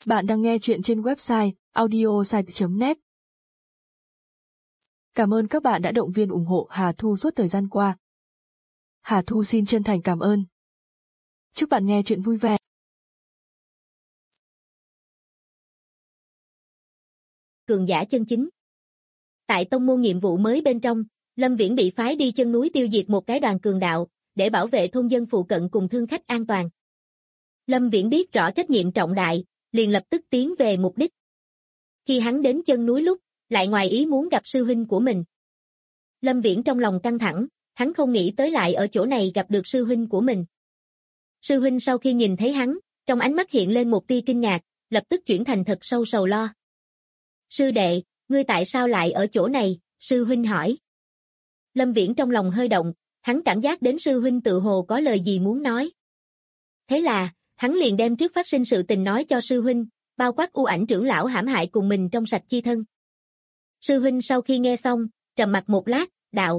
Bạn đang nghe chuyện trên website audiosite.net. Cảm ơn các bạn đã động viên ủng hộ Hà Thu suốt thời gian qua. Hà Thu xin chân thành cảm ơn. Chúc bạn nghe chuyện vui vẻ. Cường giả chân chính. Tại tông môn nhiệm vụ mới bên trong, Lâm Viễn bị phái đi chân núi tiêu diệt một cái đoàn cường đạo, để bảo vệ thôn dân phụ cận cùng thương khách an toàn. Lâm Viễn biết rõ trách nhiệm trọng đại, liền lập tức tiến về mục đích. Khi hắn đến chân núi lúc, lại ngoài ý muốn gặp sư huynh của mình. Lâm Viễn trong lòng căng thẳng, hắn không nghĩ tới lại ở chỗ này gặp được sư huynh của mình. Sư huynh sau khi nhìn thấy hắn, trong ánh mắt hiện lên một tia kinh ngạc, lập tức chuyển thành thật sâu sầu lo. Sư đệ, ngươi tại sao lại ở chỗ này? Sư huynh hỏi. Lâm Viễn trong lòng hơi động, hắn cảm giác đến sư huynh tự hồ có lời gì muốn nói. Thế là, hắn liền đem trước phát sinh sự tình nói cho sư huynh, bao quát U Ảnh trưởng lão hãm hại cùng mình trong sạch chi thân. Sư huynh sau khi nghe xong, trầm mặc một lát, đạo.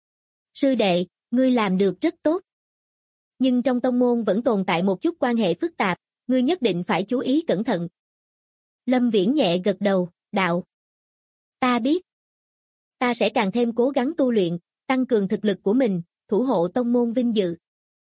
Sư đệ, ngươi làm được rất tốt. Nhưng trong tông môn vẫn tồn tại một chút quan hệ phức tạp, ngươi nhất định phải chú ý cẩn thận. Lâm Viễn nhẹ gật đầu, đạo. Ta biết. Ta sẽ càng thêm cố gắng tu luyện, tăng cường thực lực của mình, thủ hộ tông môn vinh dự.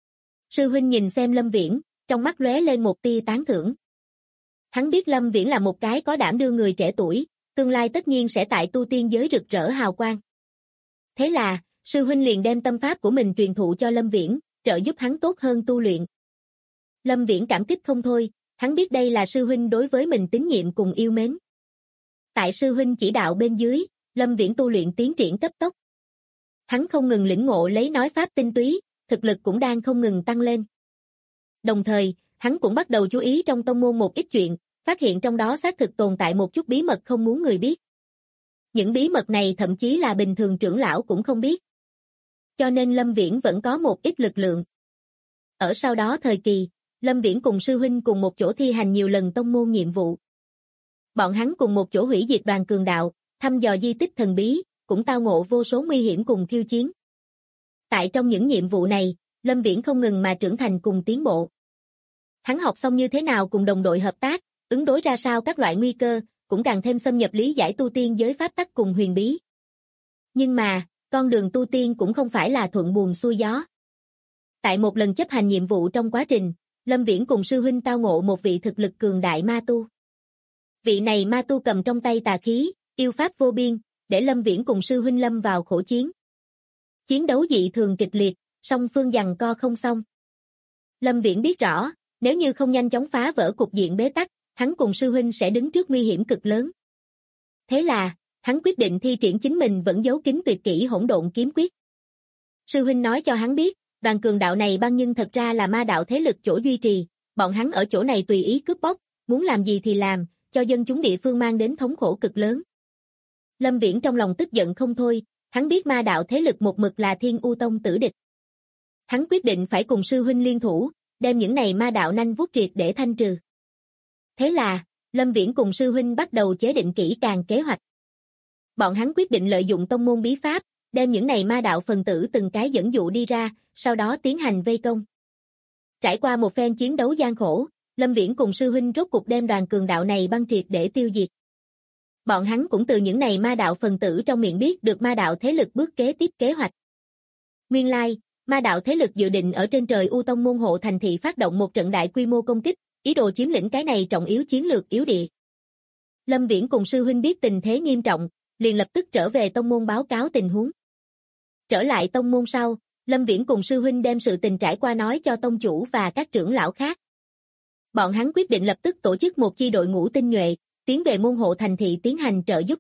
Sư huynh nhìn xem Lâm Viễn, trong mắt lóe lên một tia tán thưởng. Hắn biết Lâm Viễn là một cái có đảm đương người trẻ tuổi, tương lai tất nhiên sẽ tại tu tiên giới rực rỡ hào quang. Thế là, sư huynh liền đem tâm pháp của mình truyền thụ cho Lâm Viễn, trợ giúp hắn tốt hơn tu luyện. Lâm Viễn cảm kích không thôi, hắn biết đây là sư huynh đối với mình tín nhiệm cùng yêu mến. Tại sư huynh chỉ đạo bên dưới, Lâm Viễn tu luyện tiến triển cấp tốc. Hắn không ngừng lĩnh ngộ lấy nói pháp tinh túy, thực lực cũng đang không ngừng tăng lên. Đồng thời, hắn cũng bắt đầu chú ý trong tông môn một ít chuyện, phát hiện trong đó xác thực tồn tại một chút bí mật không muốn người biết. Những bí mật này thậm chí là bình thường trưởng lão cũng không biết. Cho nên Lâm Viễn vẫn có một ít lực lượng. Ở sau đó thời kỳ, Lâm Viễn cùng sư huynh cùng một chỗ thi hành nhiều lần tông môn nhiệm vụ. Bọn hắn cùng một chỗ hủy diệt đoàn cường đạo, thăm dò di tích thần bí, cũng tao ngộ vô số nguy hiểm cùng khiêu chiến. Tại trong những nhiệm vụ này, Lâm Viễn không ngừng mà trưởng thành cùng tiến bộ. Hắn học xong như thế nào cùng đồng đội hợp tác, ứng đối ra sao các loại nguy cơ, cũng càng thêm xâm nhập lý giải tu tiên giới pháp tắc cùng huyền bí. Nhưng mà, con đường tu tiên cũng không phải là thuận buồm xuôi gió. Tại một lần chấp hành nhiệm vụ trong quá trình, Lâm Viễn cùng sư huynh tao ngộ một vị thực lực cường đại ma tu. Vị này ma tu cầm trong tay tà khí, yêu pháp vô biên, để Lâm Viễn cùng sư huynh lâm vào khổ chiến. Chiến đấu dị thường kịch liệt, song phương giằng co không xong. Lâm Viễn biết rõ, nếu như không nhanh chóng phá vỡ cục diện bế tắc, hắn cùng sư huynh sẽ đứng trước nguy hiểm cực lớn. Thế là, hắn quyết định thi triển chính mình vẫn giấu kín tuyệt kỹ hỗn độn kiếm quyết. Sư huynh nói cho hắn biết, đoàn cường đạo này băng nhưng thật ra là ma đạo thế lực chỗ duy trì, bọn hắn ở chỗ này tùy ý cướp bóc, muốn làm gì thì làm, cho dân chúng địa phương mang đến thống khổ cực lớn. Lâm Viễn trong lòng tức giận không thôi, hắn biết ma đạo thế lực một mực là Thiên U Tông tử địch. Hắn quyết định phải cùng sư huynh liên thủ, đem những này ma đạo nanh vuốt triệt để thanh trừ. Thế là, Lâm Viễn cùng sư huynh bắt đầu chế định kỹ càng kế hoạch. Bọn hắn quyết định lợi dụng tông môn bí pháp, đem những này ma đạo phần tử từng cái dẫn dụ đi ra, sau đó tiến hành vây công. Trải qua một phen chiến đấu gian khổ, Lâm Viễn cùng sư huynh rốt cục đem đoàn cường đạo này băng triệt để tiêu diệt. Bọn hắn cũng từ những này ma đạo phần tử trong miệng biết được ma đạo thế lực bước kế tiếp kế hoạch. Nguyên lai, ma đạo thế lực dự định ở trên trời U Tông môn hộ thành thị phát động một trận đại quy mô công kích, ý đồ chiếm lĩnh cái này trọng yếu chiến lược yếu địa. Lâm Viễn cùng sư huynh biết tình thế nghiêm trọng, liền lập tức trở về tông môn báo cáo tình huống. Trở lại tông môn sau, Lâm Viễn cùng sư huynh đem sự tình trải qua nói cho tông chủ và các trưởng lão khác. Bọn hắn quyết định lập tức tổ chức một chi đội ngũ tinh nhuệ, tiến về môn hộ thành thị tiến hành trợ giúp.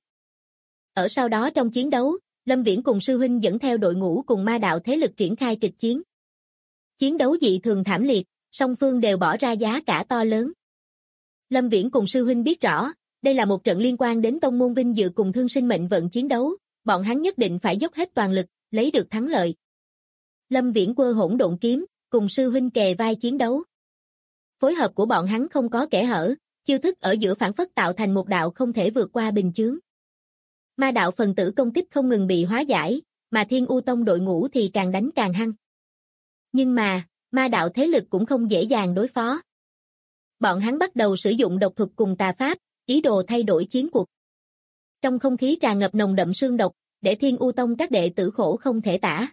Ở sau đó trong chiến đấu, Lâm Viễn cùng sư huynh dẫn theo đội ngũ cùng ma đạo thế lực triển khai kịch chiến. Chiến đấu dị thường thảm liệt, song phương đều bỏ ra giá cả to lớn. Lâm Viễn cùng sư huynh biết rõ, đây là một trận liên quan đến tông môn vinh dự cùng thương sinh mệnh vận chiến đấu, bọn hắn nhất định phải dốc hết toàn lực, lấy được thắng lợi. Lâm Viễn quơ hỗn độn kiếm, cùng sư huynh kề vai chiến đấu. Phối hợp của bọn hắn không có kẽ hở, chiêu thức ở giữa phản phất tạo thành một đạo không thể vượt qua bình chướng. Ma đạo phần tử công kích không ngừng bị hóa giải, mà Thiên U Tông đội ngũ thì càng đánh càng hăng. Nhưng mà, ma đạo thế lực cũng không dễ dàng đối phó. bọn hắn bắt đầu sử dụng độc thuật cùng tà pháp, ý đồ thay đổi chiến cuộc. Trong không khí tràn ngập nồng đậm sương độc, để Thiên U Tông các đệ tử khổ không thể tả.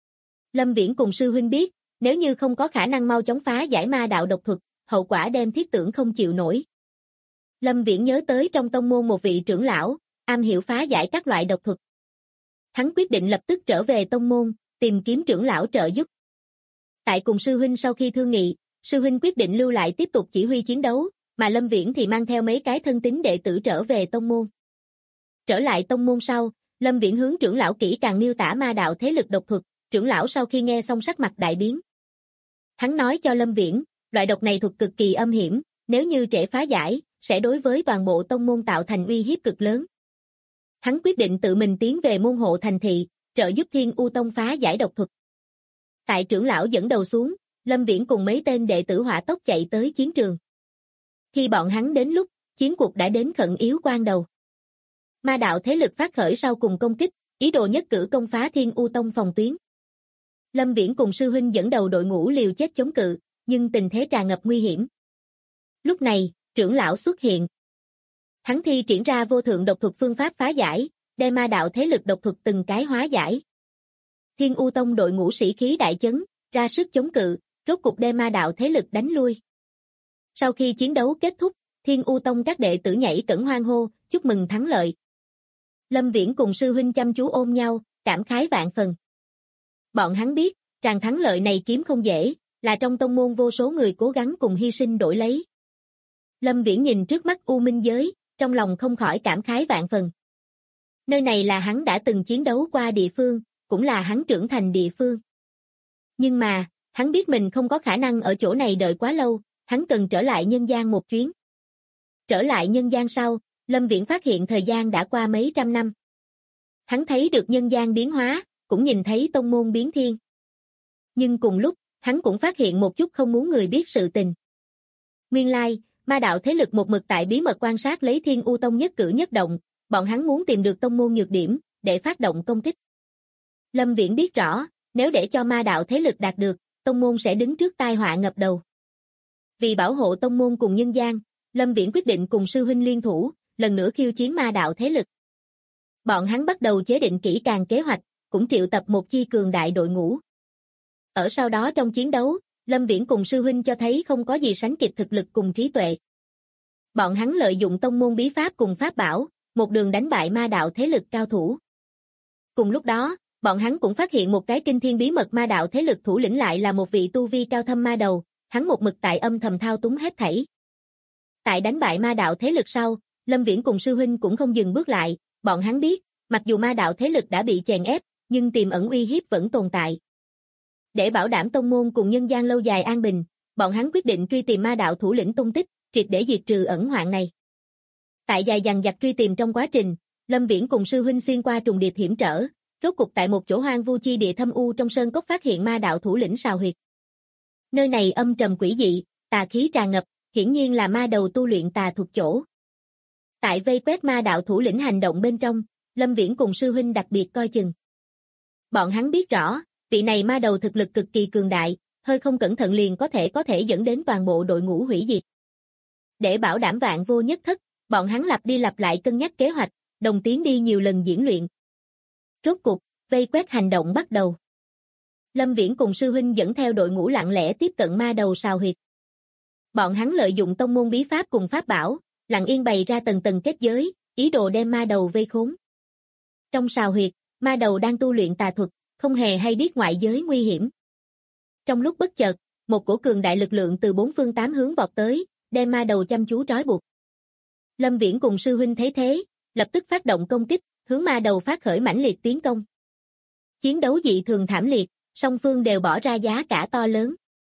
Lâm Viễn cùng sư huynh biết, nếu như không có khả năng mau chóng phá giải ma đạo độc thuật, hậu quả đem thiết tưởng không chịu nổi. Lâm Viễn nhớ tới trong tông môn một vị trưởng lão, am hiểu phá giải các loại độc thuật. Hắn quyết định lập tức trở về tông môn, tìm kiếm trưởng lão trợ giúp. Tại cùng sư huynh sau khi thương nghị, sư huynh quyết định lưu lại tiếp tục chỉ huy chiến đấu, mà Lâm Viễn thì mang theo mấy cái thân tín đệ tử trở về tông môn. Trở lại tông môn sau, Lâm Viễn hướng trưởng lão kỹ càng miêu tả ma đạo thế lực độc thuật, trưởng lão sau khi nghe xong sắc mặt đại biến. Hắn nói cho Lâm Viễn, loại độc này thuật cực kỳ âm hiểm, nếu như trễ phá giải, sẽ đối với toàn bộ tông môn tạo thành uy hiếp cực lớn. Hắn quyết định tự mình tiến về môn hộ thành thị, trợ giúp Thiên U Tông phá giải độc thuật. Tại trưởng lão dẫn đầu xuống, Lâm Viễn cùng mấy tên đệ tử hỏa tốc chạy tới chiến trường. Khi bọn hắn đến lúc, chiến cuộc đã đến khẩn yếu quan đầu. Ma đạo thế lực phát khởi sau cùng công kích, ý đồ nhất cử công phá Thiên U Tông phòng tuyến. Lâm Viễn cùng sư huynh dẫn đầu đội ngũ liều chết chống cự, nhưng tình thế tràn ngập nguy hiểm. Lúc này, trưởng lão xuất hiện. Hắn thi triển ra vô thượng độc thuật phương pháp phá giải, đem ma đạo thế lực độc thuật từng cái hóa giải. Thiên U Tông đội ngũ sĩ khí đại chấn, ra sức chống cự, rốt cục đem ma đạo thế lực đánh lui. Sau khi chiến đấu kết thúc, Thiên U Tông các đệ tử nhảy cẫng hoan hô, chúc mừng thắng lợi. Lâm Viễn cùng sư huynh chăm chú ôm nhau, cảm khái vạn phần. Bọn hắn biết, tràng thắng lợi này kiếm không dễ, là trong tông môn vô số người cố gắng cùng hy sinh đổi lấy. Lâm Viễn nhìn trước mắt U Minh giới, trong lòng không khỏi cảm khái vạn phần. Nơi này là hắn đã từng chiến đấu qua địa phương, cũng là hắn trưởng thành địa phương. Nhưng mà, hắn biết mình không có khả năng ở chỗ này đợi quá lâu, hắn cần trở lại nhân gian một chuyến. Trở lại nhân gian sau, Lâm Viễn phát hiện thời gian đã qua mấy trăm năm. Hắn thấy được nhân gian biến hóa, cũng nhìn thấy tông môn biến thiên. Nhưng cùng lúc, hắn cũng phát hiện một chút không muốn người biết sự tình. Nguyên lai, ma đạo thế lực một mực tại bí mật quan sát lấy Thiên U Tông nhất cử nhất động, bọn hắn muốn tìm được tông môn nhược điểm, để phát động công kích. Lâm Viễn biết rõ, nếu để cho ma đạo thế lực đạt được, tông môn sẽ đứng trước tai họa ngập đầu. Vì bảo hộ tông môn cùng nhân gian, Lâm Viễn quyết định cùng sư huynh liên thủ, lần nữa khiêu chiến ma đạo thế lực. Bọn hắn bắt đầu chế định kỹ càng kế hoạch, cũng triệu tập một chi cường đại đội ngũ. Ở sau đó trong chiến đấu, Lâm Viễn cùng sư huynh cho thấy không có gì sánh kịp thực lực cùng trí tuệ. Bọn hắn lợi dụng tông môn bí pháp cùng pháp bảo, một đường đánh bại ma đạo thế lực cao thủ. Cùng lúc đó, bọn hắn cũng phát hiện một cái kinh thiên bí mật ma đạo thế lực thủ lĩnh lại là một vị tu vi cao thâm ma đầu, hắn một mực tại âm thầm thao túng hết thảy. Tại đánh bại ma đạo thế lực sau, Lâm Viễn cùng sư huynh cũng không dừng bước lại, bọn hắn biết, mặc dù ma đạo thế lực đã bị chèn ép, nhưng tiềm ẩn uy hiếp vẫn tồn tại. Để bảo đảm tông môn cùng nhân gian lâu dài an bình, bọn hắn quyết định truy tìm ma đạo thủ lĩnh tung tích, triệt để diệt trừ ẩn hoạn này. Tại dài dằng dặc truy tìm trong quá trình, Lâm Viễn cùng sư huynh xuyên qua trùng điệp hiểm trở, rốt cục tại một chỗ hoang vu chi địa thâm u trong sơn cốc phát hiện ma đạo thủ lĩnh Sào Huyệt. Nơi này âm trầm quỷ dị, tà khí tràn ngập, hiển nhiên là ma đầu tu luyện tà thuộc chỗ. Tại vây quét ma đạo thủ lĩnh hành động bên trong, Lâm Viễn cùng sư huynh đặc biệt coi chừng. Bọn hắn biết rõ, vị này ma đầu thực lực cực kỳ cường đại, hơi không cẩn thận liền có thể dẫn đến toàn bộ đội ngũ hủy diệt. Để bảo đảm vạn vô nhất thất, bọn hắn lặp đi lặp lại cân nhắc kế hoạch, đồng tiến đi nhiều lần diễn luyện. Rốt cục, vây quét hành động bắt đầu. Lâm Viễn cùng sư huynh dẫn theo đội ngũ lặng lẽ tiếp cận ma đầu Sào Huyệt. Bọn hắn lợi dụng tông môn bí pháp cùng pháp bảo, lặng yên bày ra tầng tầng kết giới, ý đồ đem ma đầu vây khốn. Trong Sào Huyệt, ma đầu đang tu luyện tà thuật, không hề hay biết ngoại giới nguy hiểm. Trong lúc bất chợt, một cổ cường đại lực lượng từ bốn phương tám hướng vọt tới, đem ma đầu chăm chú trói buộc. Lâm Viễn cùng sư huynh thấy thế, lập tức phát động công kích, hướng ma đầu phát khởi mãnh liệt tiến công. Chiến đấu dị thường thảm liệt, song phương đều bỏ ra giá cả to lớn.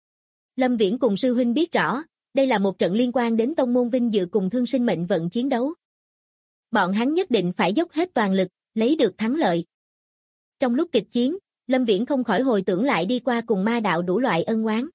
Lâm Viễn cùng sư huynh biết rõ, đây là một trận liên quan đến tông môn vinh dự cùng thương sinh mệnh vận chiến đấu. Bọn hắn nhất định phải dốc hết toàn lực, lấy được thắng lợi. Trong lúc kịch chiến, Lâm Viễn không khỏi hồi tưởng lại đi qua cùng ma đạo đủ loại ân oán.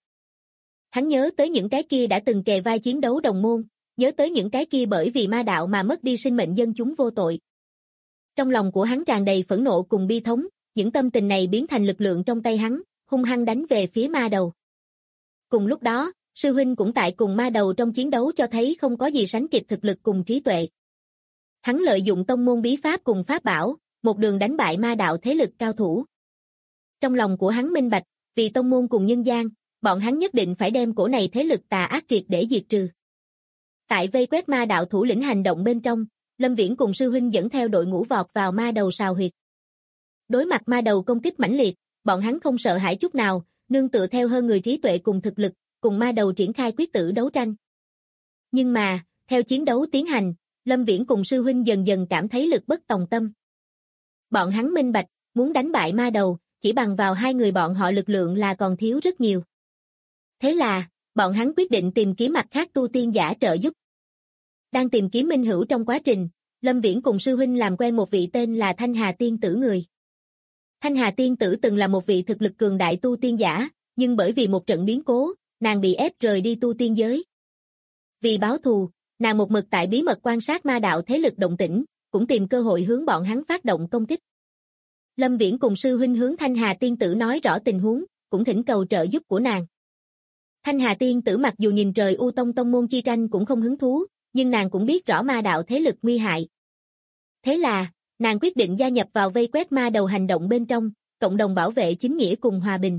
Hắn nhớ tới những cái kia đã từng kề vai chiến đấu đồng môn, nhớ tới những cái kia bởi vì ma đạo mà mất đi sinh mệnh dân chúng vô tội. Trong lòng của hắn tràn đầy phẫn nộ cùng bi thống, những tâm tình này biến thành lực lượng trong tay hắn, hung hăng đánh về phía ma đầu. Cùng lúc đó, sư huynh cũng tại cùng ma đầu trong chiến đấu cho thấy không có gì sánh kịp thực lực cùng trí tuệ. Hắn lợi dụng tông môn bí pháp cùng pháp bảo, một đường đánh bại ma đạo thế lực cao thủ. Trong lòng của hắn minh bạch, vì tông môn cùng nhân gian, bọn hắn nhất định phải đem cổ này thế lực tà ác triệt để diệt trừ. Tại vây quét ma đạo thủ lĩnh hành động bên trong, Lâm Viễn cùng sư huynh dẫn theo đội ngũ vọt vào ma đầu sào huyệt. Đối mặt ma đầu công kích mãnh liệt, bọn hắn không sợ hãi chút nào, nương tựa theo hơn người trí tuệ cùng thực lực, cùng ma đầu triển khai quyết tử đấu tranh. Nhưng mà, theo chiến đấu tiến hành, Lâm Viễn cùng sư huynh dần dần cảm thấy lực bất tòng tâm. Bọn hắn minh bạch, muốn đánh bại ma đầu, chỉ bằng vào hai người bọn họ lực lượng là còn thiếu rất nhiều. Thế là, bọn hắn quyết định tìm kiếm mặt khác tu tiên giả trợ giúp. Đang tìm kiếm minh hữu trong quá trình, Lâm Viễn cùng sư huynh làm quen một vị tên là Thanh Hà Tiên Tử người. Thanh Hà Tiên Tử từng là một vị thực lực cường đại tu tiên giả, nhưng bởi vì một trận biến cố, nàng bị ép rời đi tu tiên giới. Vì báo thù, nàng một mực tại bí mật quan sát ma đạo thế lực động tĩnh, cũng tìm cơ hội hướng bọn hắn phát động công kích. Lâm Viễn cùng sư huynh hướng Thanh Hà Tiên Tử nói rõ tình huống, cũng thỉnh cầu trợ giúp của nàng. Thanh Hà Tiên Tử mặc dù nhìn trời U Tông tông môn chi tranh cũng không hứng thú, nhưng nàng cũng biết rõ ma đạo thế lực nguy hại. Thế là, nàng quyết định gia nhập vào vây quét ma đầu hành động bên trong, cộng đồng bảo vệ chính nghĩa cùng hòa bình.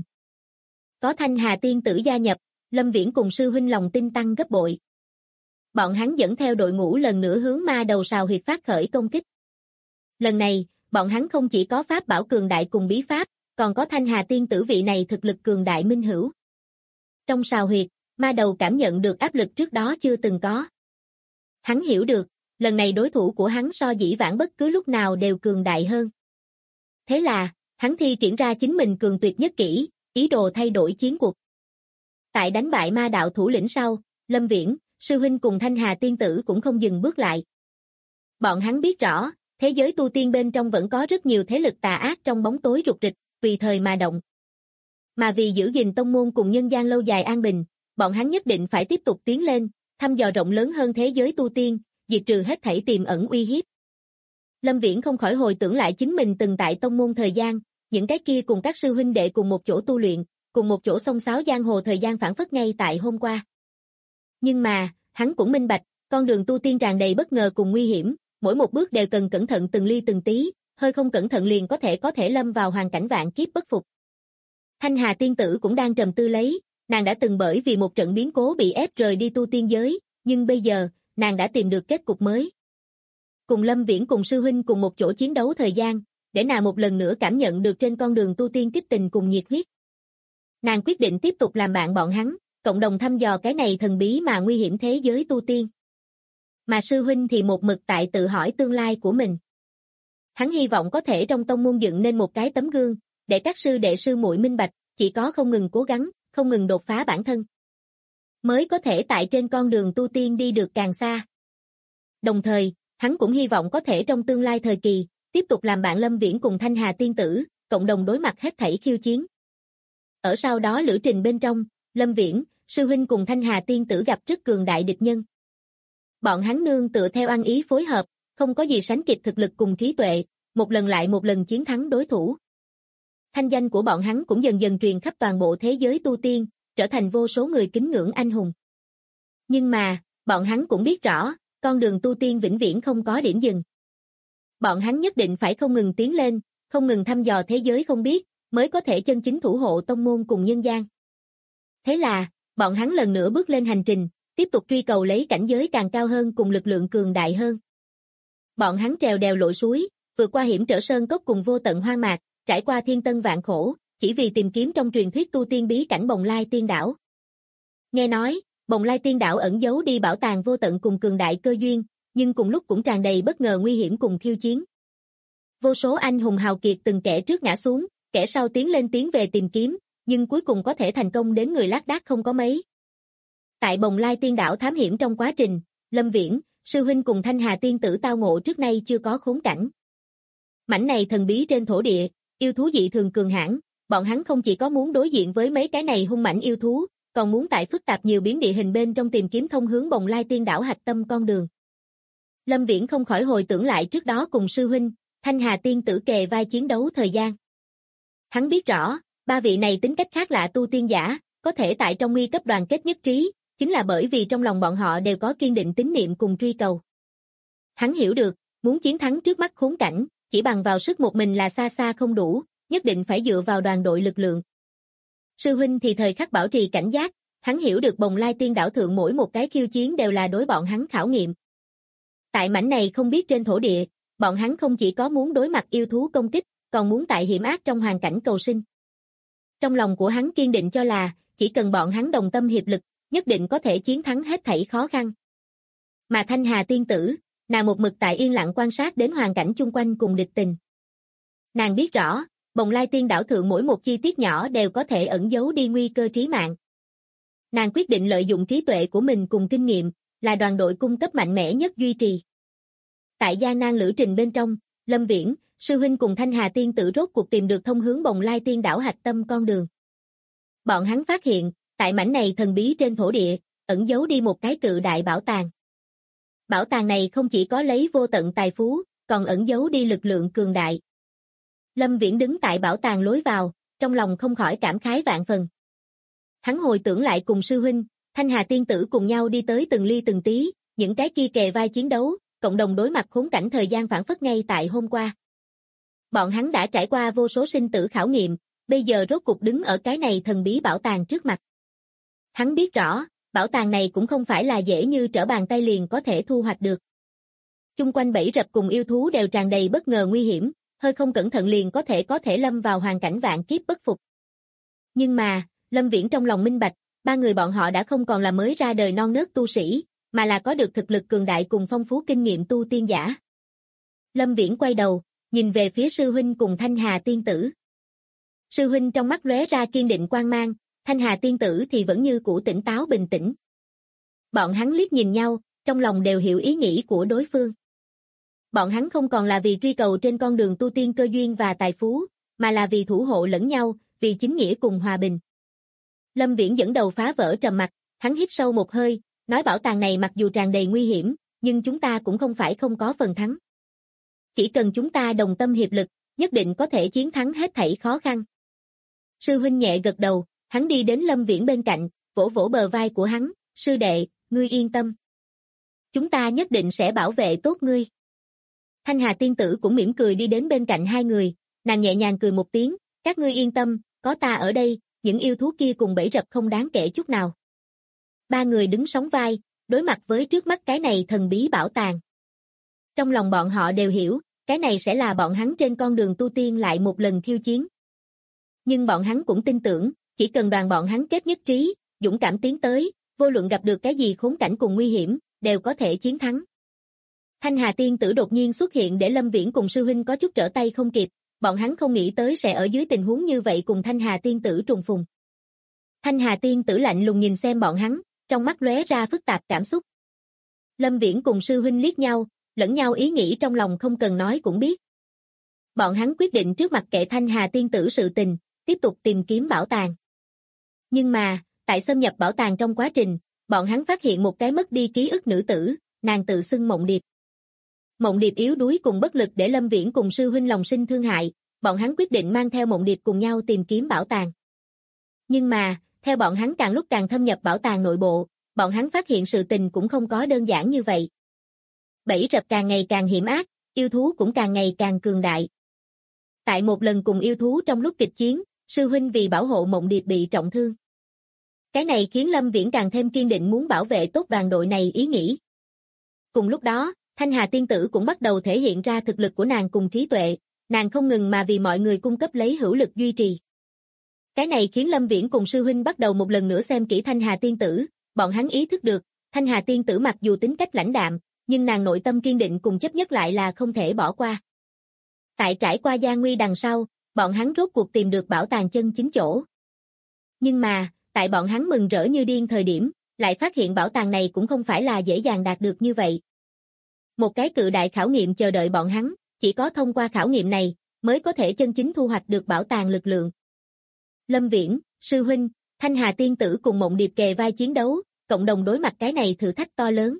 Có Thanh Hà Tiên Tử gia nhập, Lâm Viễn cùng sư huynh lòng tin tăng gấp bội. Bọn hắn dẫn theo đội ngũ lần nữa hướng ma đầu sào huyệt phát khởi công kích. Lần này, bọn hắn không chỉ có pháp bảo cường đại cùng bí pháp, còn có Thanh Hà Tiên Tử vị này thực lực cường đại minh hữu. Trong sào huyệt, ma đầu cảm nhận được áp lực trước đó chưa từng có. Hắn hiểu được, lần này đối thủ của hắn so dĩ vãng bất cứ lúc nào đều cường đại hơn. Thế là, hắn thi triển ra chính mình cường tuyệt nhất kỹ, ý đồ thay đổi chiến cuộc. Tại đánh bại ma đạo thủ lĩnh sau, Lâm Viễn, sư huynh cùng Thanh Hà Tiên Tử cũng không dừng bước lại. Bọn hắn biết rõ, thế giới tu tiên bên trong vẫn có rất nhiều thế lực tà ác trong bóng tối rục rịch, tùy thời mà động. Mà vì giữ gìn tông môn cùng nhân gian lâu dài an bình, bọn hắn nhất định phải tiếp tục tiến lên, thăm dò rộng lớn hơn thế giới tu tiên, diệt trừ hết thảy tiềm ẩn uy hiếp. Lâm Viễn không khỏi hồi tưởng lại chính mình từng tại tông môn thời gian, những cái kia cùng các sư huynh đệ cùng một chỗ tu luyện, cùng một chỗ xông xáo giang hồ thời gian phảng phất ngay tại hôm qua. Nhưng mà, hắn cũng minh bạch, con đường tu tiên tràn đầy bất ngờ cùng nguy hiểm, mỗi một bước đều cần cẩn thận từng ly từng tí, hơi không cẩn thận liền có thể lâm vào hoàn cảnh vạn kiếp bất phục. Thanh Hà Tiên Tử cũng đang trầm tư lấy, nàng đã từng bởi vì một trận biến cố bị ép rời đi tu tiên giới, nhưng bây giờ, nàng đã tìm được kết cục mới. Cùng Lâm Viễn cùng sư huynh cùng một chỗ chiến đấu thời gian, để nàng một lần nữa cảm nhận được trên con đường tu tiên kích tình cùng nhiệt huyết. Nàng quyết định tiếp tục làm bạn bọn hắn, cộng đồng thăm dò cái này thần bí mà nguy hiểm thế giới tu tiên. Mà sư huynh thì một mực tại tự hỏi tương lai của mình. Hắn hy vọng có thể trong tông môn dựng nên một cái tấm gương, để các sư đệ sư muội minh bạch, chỉ có không ngừng cố gắng, không ngừng đột phá bản thân, mới có thể tại trên con đường tu tiên đi được càng xa. Đồng thời, hắn cũng hy vọng có thể trong tương lai thời kỳ, tiếp tục làm bạn Lâm Viễn cùng Thanh Hà Tiên Tử, cộng đồng đối mặt hết thảy khiêu chiến. Ở sau đó lữ trình bên trong, Lâm Viễn, sư huynh cùng Thanh Hà Tiên Tử gặp rất cường đại địch nhân. Bọn hắn nương tựa theo ăn ý phối hợp, không có gì sánh kịp thực lực cùng trí tuệ, một lần lại một lần chiến thắng đối thủ. Thanh danh của bọn hắn cũng dần dần truyền khắp toàn bộ thế giới tu tiên, trở thành vô số người kính ngưỡng anh hùng. Nhưng mà, bọn hắn cũng biết rõ, con đường tu tiên vĩnh viễn không có điểm dừng. Bọn hắn nhất định phải không ngừng tiến lên, không ngừng thăm dò thế giới không biết, mới có thể chân chính thủ hộ tông môn cùng nhân gian. Thế là, bọn hắn lần nữa bước lên hành trình, tiếp tục truy cầu lấy cảnh giới càng cao hơn cùng lực lượng cường đại hơn. Bọn hắn trèo đèo lội suối, vượt qua hiểm trở sơn cốc cùng vô tận hoang mạc, trải qua thiên tân vạn khổ, chỉ vì tìm kiếm trong truyền thuyết tu tiên bí cảnh Bồng Lai Tiên Đảo. Nghe nói, Bồng Lai Tiên Đảo ẩn giấu đi bảo tàng vô tận cùng cường đại cơ duyên, nhưng cùng lúc cũng tràn đầy bất ngờ nguy hiểm cùng khiêu chiến. Vô số anh hùng hào kiệt từng kẻ trước ngã xuống, kẻ sau tiến lên tiến về tìm kiếm, nhưng cuối cùng có thể thành công đến người lác đác không có mấy. Tại Bồng Lai Tiên Đảo thám hiểm trong quá trình, Lâm Viễn, sư huynh cùng Thanh Hà Tiên Tử tao ngộ trước nay chưa có khốn cảnh. Mảnh này thần bí trên thổ địa, yêu thú dị thường cường hãn, bọn hắn không chỉ có muốn đối diện với mấy cái này hung mãnh yêu thú, còn muốn tại phức tạp nhiều biến địa hình bên trong tìm kiếm thông hướng Bồng Lai Tiên Đảo hạch tâm con đường. Lâm Viễn không khỏi hồi tưởng lại trước đó cùng sư huynh, Thanh Hà Tiên Tử kề vai chiến đấu thời gian. Hắn biết rõ, ba vị này tính cách khác lạ tu tiên giả, có thể tại trong nguy cấp đoàn kết nhất trí, chính là bởi vì trong lòng bọn họ đều có kiên định tín niệm cùng truy cầu. Hắn hiểu được, muốn chiến thắng trước mắt khốn cảnh, chỉ bằng vào sức một mình là xa xa không đủ, nhất định phải dựa vào đoàn đội lực lượng. Sư huynh thì thời khắc bảo trì cảnh giác, hắn hiểu được Bồng Lai Tiên đảo thượng mỗi một cái khiêu chiến đều là đối bọn hắn khảo nghiệm. Tại mảnh này không biết trên thổ địa, bọn hắn không chỉ có muốn đối mặt yêu thú công kích, còn muốn tại hiểm ác trong hoàn cảnh cầu sinh. Trong lòng của hắn kiên định cho là, chỉ cần bọn hắn đồng tâm hiệp lực, nhất định có thể chiến thắng hết thảy khó khăn. Mà Thanh Hà tiên tử, nàng một mực tại yên lặng quan sát đến hoàn cảnh chung quanh cùng địch tình. Nàng biết rõ, Bồng Lai Tiên đảo thượng mỗi một chi tiết nhỏ đều có thể ẩn giấu đi nguy cơ trí mạng. Nàng quyết định lợi dụng trí tuệ của mình cùng kinh nghiệm, là đoàn đội cung cấp mạnh mẽ nhất duy trì. Tại gian nan lữ trình bên trong, Lâm Viễn, sư huynh cùng Thanh Hà tiên tử rốt cuộc tìm được thông hướng Bồng Lai Tiên đảo hạch tâm con đường. Bọn hắn phát hiện, tại mảnh này thần bí trên thổ địa, ẩn giấu đi một cái cự đại bảo tàng. Bảo tàng này không chỉ có lấy vô tận tài phú, còn ẩn giấu đi lực lượng cường đại. Lâm Viễn đứng tại bảo tàng lối vào, trong lòng không khỏi cảm khái vạn phần. Hắn hồi tưởng lại cùng sư huynh, Thanh Hà tiên tử cùng nhau đi tới từng ly từng tí, những cái kia kề vai chiến đấu, cộng đồng đối mặt khốn cảnh thời gian phảng phất ngay tại hôm qua. Bọn hắn đã trải qua vô số sinh tử khảo nghiệm, bây giờ rốt cục đứng ở cái này thần bí bảo tàng trước mặt. Hắn biết rõ, bảo tàng này cũng không phải là dễ như trở bàn tay liền có thể thu hoạch được. Chung quanh bẫy rập cùng yêu thú đều tràn đầy bất ngờ nguy hiểm, hơi không cẩn thận liền có thể lâm vào hoàn cảnh vạn kiếp bất phục. Nhưng mà, Lâm Viễn trong lòng minh bạch, ba người bọn họ đã không còn là mới ra đời non nớt tu sĩ, mà là có được thực lực cường đại cùng phong phú kinh nghiệm tu tiên giả. Lâm Viễn quay đầu, nhìn về phía sư huynh cùng Thanh Hà tiên tử. Sư huynh trong mắt lóe ra kiên định quang mang, Thanh Hà tiên tử thì vẫn như cũ tỉnh táo bình tĩnh. Bọn hắn liếc nhìn nhau, trong lòng đều hiểu ý nghĩ của đối phương. Bọn hắn không còn là vì truy cầu trên con đường tu tiên cơ duyên và tài phú, mà là vì thủ hộ lẫn nhau, vì chính nghĩa cùng hòa bình. Lâm Viễn dẫn đầu phá vỡ trầm mặc, hắn hít sâu một hơi, nói bảo tàng này mặc dù tràn đầy nguy hiểm, nhưng chúng ta cũng không phải không có phần thắng. Chỉ cần chúng ta đồng tâm hiệp lực, nhất định có thể chiến thắng hết thảy khó khăn. Sư huynh nhẹ gật đầu, hắn đi đến Lâm Viễn bên cạnh, vỗ vỗ bờ vai của hắn, sư đệ, ngươi yên tâm. Chúng ta nhất định sẽ bảo vệ tốt ngươi. Thanh Hà tiên tử cũng mỉm cười đi đến bên cạnh hai người, nàng nhẹ nhàng cười một tiếng, các ngươi yên tâm, có ta ở đây, những yêu thú kia cùng bẫy rập không đáng kể chút nào. Ba người đứng sóng vai, đối mặt với trước mắt cái này thần bí bảo tàng. Trong lòng bọn họ đều hiểu, cái này sẽ là bọn hắn trên con đường tu tiên lại một lần khiêu chiến. Nhưng bọn hắn cũng tin tưởng, chỉ cần đoàn bọn hắn kết nhất trí, dũng cảm tiến tới, vô luận gặp được cái gì khốn cảnh cùng nguy hiểm, đều có thể chiến thắng. Thanh Hà tiên tử đột nhiên xuất hiện để Lâm Viễn cùng sư huynh có chút trở tay không kịp, bọn hắn không nghĩ tới sẽ ở dưới tình huống như vậy cùng Thanh Hà tiên tử trùng phùng. Thanh Hà tiên tử lạnh lùng nhìn xem bọn hắn, trong mắt lóe ra phức tạp cảm xúc. Lâm Viễn cùng sư huynh liếc nhau, lẫn nhau ý nghĩ trong lòng không cần nói cũng biết. Bọn hắn quyết định trước mặt kệ Thanh Hà tiên tử sự tình, tiếp tục tìm kiếm bảo tàng. Nhưng mà, tại xâm nhập bảo tàng trong quá trình, bọn hắn phát hiện một cái mất đi ký ức nữ tử, nàng tự xưng Mộng Điệp. Mộng Điệp yếu đuối cùng bất lực để Lâm Viễn cùng sư huynh lòng sinh thương hại, bọn hắn quyết định mang theo Mộng Điệp cùng nhau tìm kiếm bảo tàng. Nhưng mà, theo bọn hắn càng lúc càng thâm nhập bảo tàng nội bộ, bọn hắn phát hiện sự tình cũng không có đơn giản như vậy. Bẫy rập càng ngày càng hiểm ác, yêu thú cũng càng ngày càng cường đại. Tại một lần cùng yêu thú trong lúc kịch chiến, sư huynh vì bảo hộ Mộng Điệp bị trọng thương. Cái này khiến Lâm Viễn càng thêm kiên định muốn bảo vệ tốt đoàn đội này ý nghĩ. Cùng lúc đó, Thanh Hà tiên tử cũng bắt đầu thể hiện ra thực lực của nàng cùng trí tuệ, nàng không ngừng mà vì mọi người cung cấp lấy hữu lực duy trì. Cái này khiến Lâm Viễn cùng sư huynh bắt đầu một lần nữa xem kỹ Thanh Hà tiên tử, bọn hắn ý thức được, Thanh Hà tiên tử mặc dù tính cách lãnh đạm, nhưng nàng nội tâm kiên định cùng chấp nhất lại là không thể bỏ qua. Tại trải qua gian nguy đằng sau, bọn hắn rốt cuộc tìm được bảo tàng chân chính chỗ. Nhưng mà, tại bọn hắn mừng rỡ như điên thời điểm, lại phát hiện bảo tàng này cũng không phải là dễ dàng đạt được như vậy. Một cái cự đại khảo nghiệm chờ đợi bọn hắn, chỉ có thông qua khảo nghiệm này, mới có thể chân chính thu hoạch được bảo tàng lực lượng. Lâm Viễn, sư huynh, Thanh Hà tiên tử cùng Mộng Điệp kề vai chiến đấu, cộng đồng đối mặt cái này thử thách to lớn.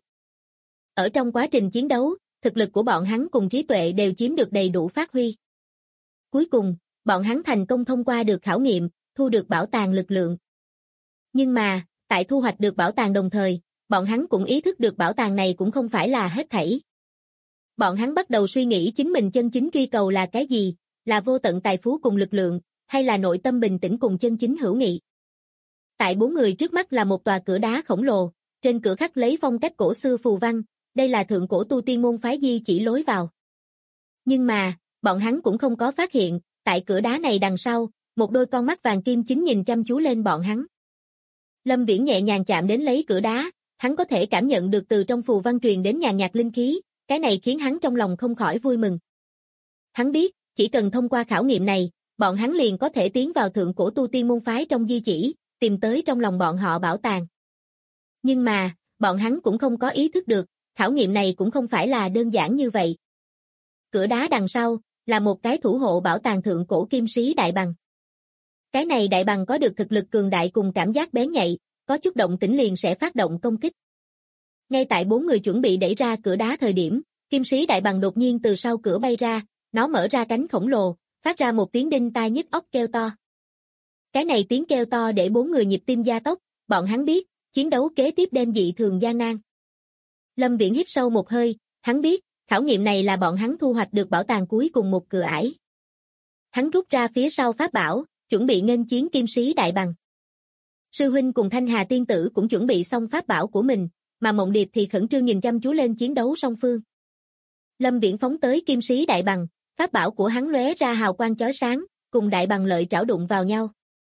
Ở trong quá trình chiến đấu, thực lực của bọn hắn cùng trí tuệ đều chiếm được đầy đủ phát huy. Cuối cùng, bọn hắn thành công thông qua được khảo nghiệm, thu được bảo tàng lực lượng. Nhưng mà, tại thu hoạch được bảo tàng đồng thời, bọn hắn cũng ý thức được bảo tàng này cũng không phải là hết thảy. Bọn hắn bắt đầu suy nghĩ chính mình chân chính truy cầu là cái gì, là vô tận tài phú cùng lực lượng, hay là nội tâm bình tĩnh cùng chân chính hữu nghị. Tại 4 người trước mắt là một tòa cửa đá khổng lồ, trên cửa khắc lấy phong cách cổ xưa phù văn, đây là thượng cổ tu tiên môn phái di chỉ lối vào. Nhưng mà, bọn hắn cũng không có phát hiện, tại cửa đá này đằng sau, một đôi con mắt vàng kim chính nhìn chăm chú lên bọn hắn. Lâm Viễn nhẹ nhàng chạm đến lấy cửa đá, hắn có thể cảm nhận được từ trong phù văn truyền đến nhàn nhạt linh khí, cái này khiến hắn trong lòng không khỏi vui mừng. Hắn biết, chỉ cần thông qua khảo nghiệm này, bọn hắn liền có thể tiến vào thượng cổ tu tiên môn phái trong di chỉ, tìm tới trong lòng bọn họ bảo tàng. Nhưng mà, bọn hắn cũng không có ý thức được, khảo nghiệm này cũng không phải là đơn giản như vậy. Cửa đá đằng sau, là một cái thủ hộ bảo tàng thượng cổ kim sĩ đại bằng. Cái này đại bằng có được thực lực cường đại cùng cảm giác bén nhạy, có chút động tĩnh liền sẽ phát động công kích. Ngay tại 4 người chuẩn bị đẩy ra cửa đá thời điểm, kim sĩ đại bằng đột nhiên từ sau cửa bay ra, nó mở ra cánh khổng lồ, phát ra một tiếng đinh tai nhức óc kêu to. Cái này tiếng kêu to để 4 người nhịp tim gia tốc, bọn hắn biết, chiến đấu kế tiếp đem dị thường gian nan. Lâm Viễn hít sâu một hơi, hắn biết, khảo nghiệm này là bọn hắn thu hoạch được bảo tàng cuối cùng một cửa ải. Hắn rút ra phía sau pháp bảo, chuẩn bị nghênh chiến kim sĩ đại bằng. Sư huynh cùng Thanh Hà tiên tử cũng chuẩn bị xong pháp bảo của mình, mà Mộng Điệp thì khẩn trương nhìn chăm chú lên chiến đấu song phương. Lâm Viễn phóng tới kim sĩ đại bằng, pháp bảo của hắn lóe ra hào quang chói sáng, cùng đại bằng lợi trảo đụng vào nhau.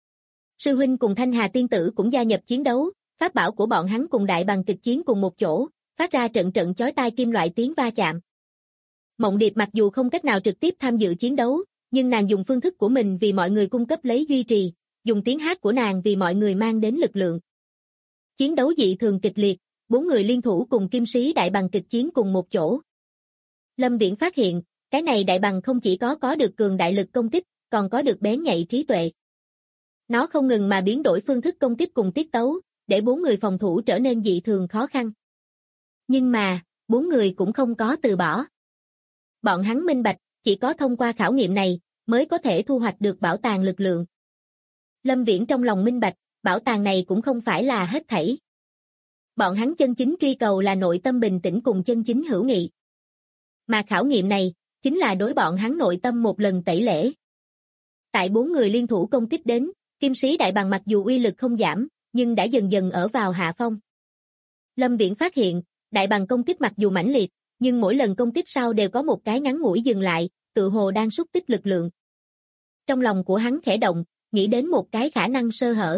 Sư huynh cùng Thanh Hà tiên tử cũng gia nhập chiến đấu, pháp bảo của bọn hắn cùng đại bằng kịch chiến cùng một chỗ, phát ra trận trận chói tai kim loại tiếng va chạm. Mộng Điệp mặc dù không cách nào trực tiếp tham dự chiến đấu, nhưng nàng dùng phương thức của mình vì mọi người cung cấp lấy duy trì, dùng tiếng hát của nàng vì mọi người mang đến lực lượng. Chiến đấu dị thường kịch liệt, 4 người liên thủ cùng kim sĩ đại bằng kịch chiến cùng một chỗ. Lâm Viễn phát hiện, cái này đại bằng không chỉ có được cường đại lực công kích, còn có được bén nhạy trí tuệ. Nó không ngừng mà biến đổi phương thức công kích cùng tiết tấu, để 4 người phòng thủ trở nên dị thường khó khăn. Nhưng mà, 4 người cũng không có từ bỏ. Bọn hắn minh bạch, chỉ có thông qua khảo nghiệm này, mới có thể thu hoạch được bảo tàng lực lượng. Lâm Viễn trong lòng minh bạch, bảo tàng này cũng không phải là hết thảy. Bọn hắn chân chính truy cầu là nội tâm bình tĩnh cùng chân chính hữu nghị. Mà khảo nghiệm này, chính là đối bọn hắn nội tâm một lần tẩy lễ. Tại 4 người liên thủ công kích đến, kim sĩ đại bằng mặc dù uy lực không giảm, nhưng đã dần dần ở vào hạ phong. Lâm Viễn phát hiện, đại bằng công kích mặc dù mãnh liệt, nhưng mỗi lần công kích sau đều có một cái ngắn ngủi dừng lại, tự hồ đang xúc tích lực lượng. Trong lòng của hắn khẽ động, nghĩ đến một cái khả năng sơ hở.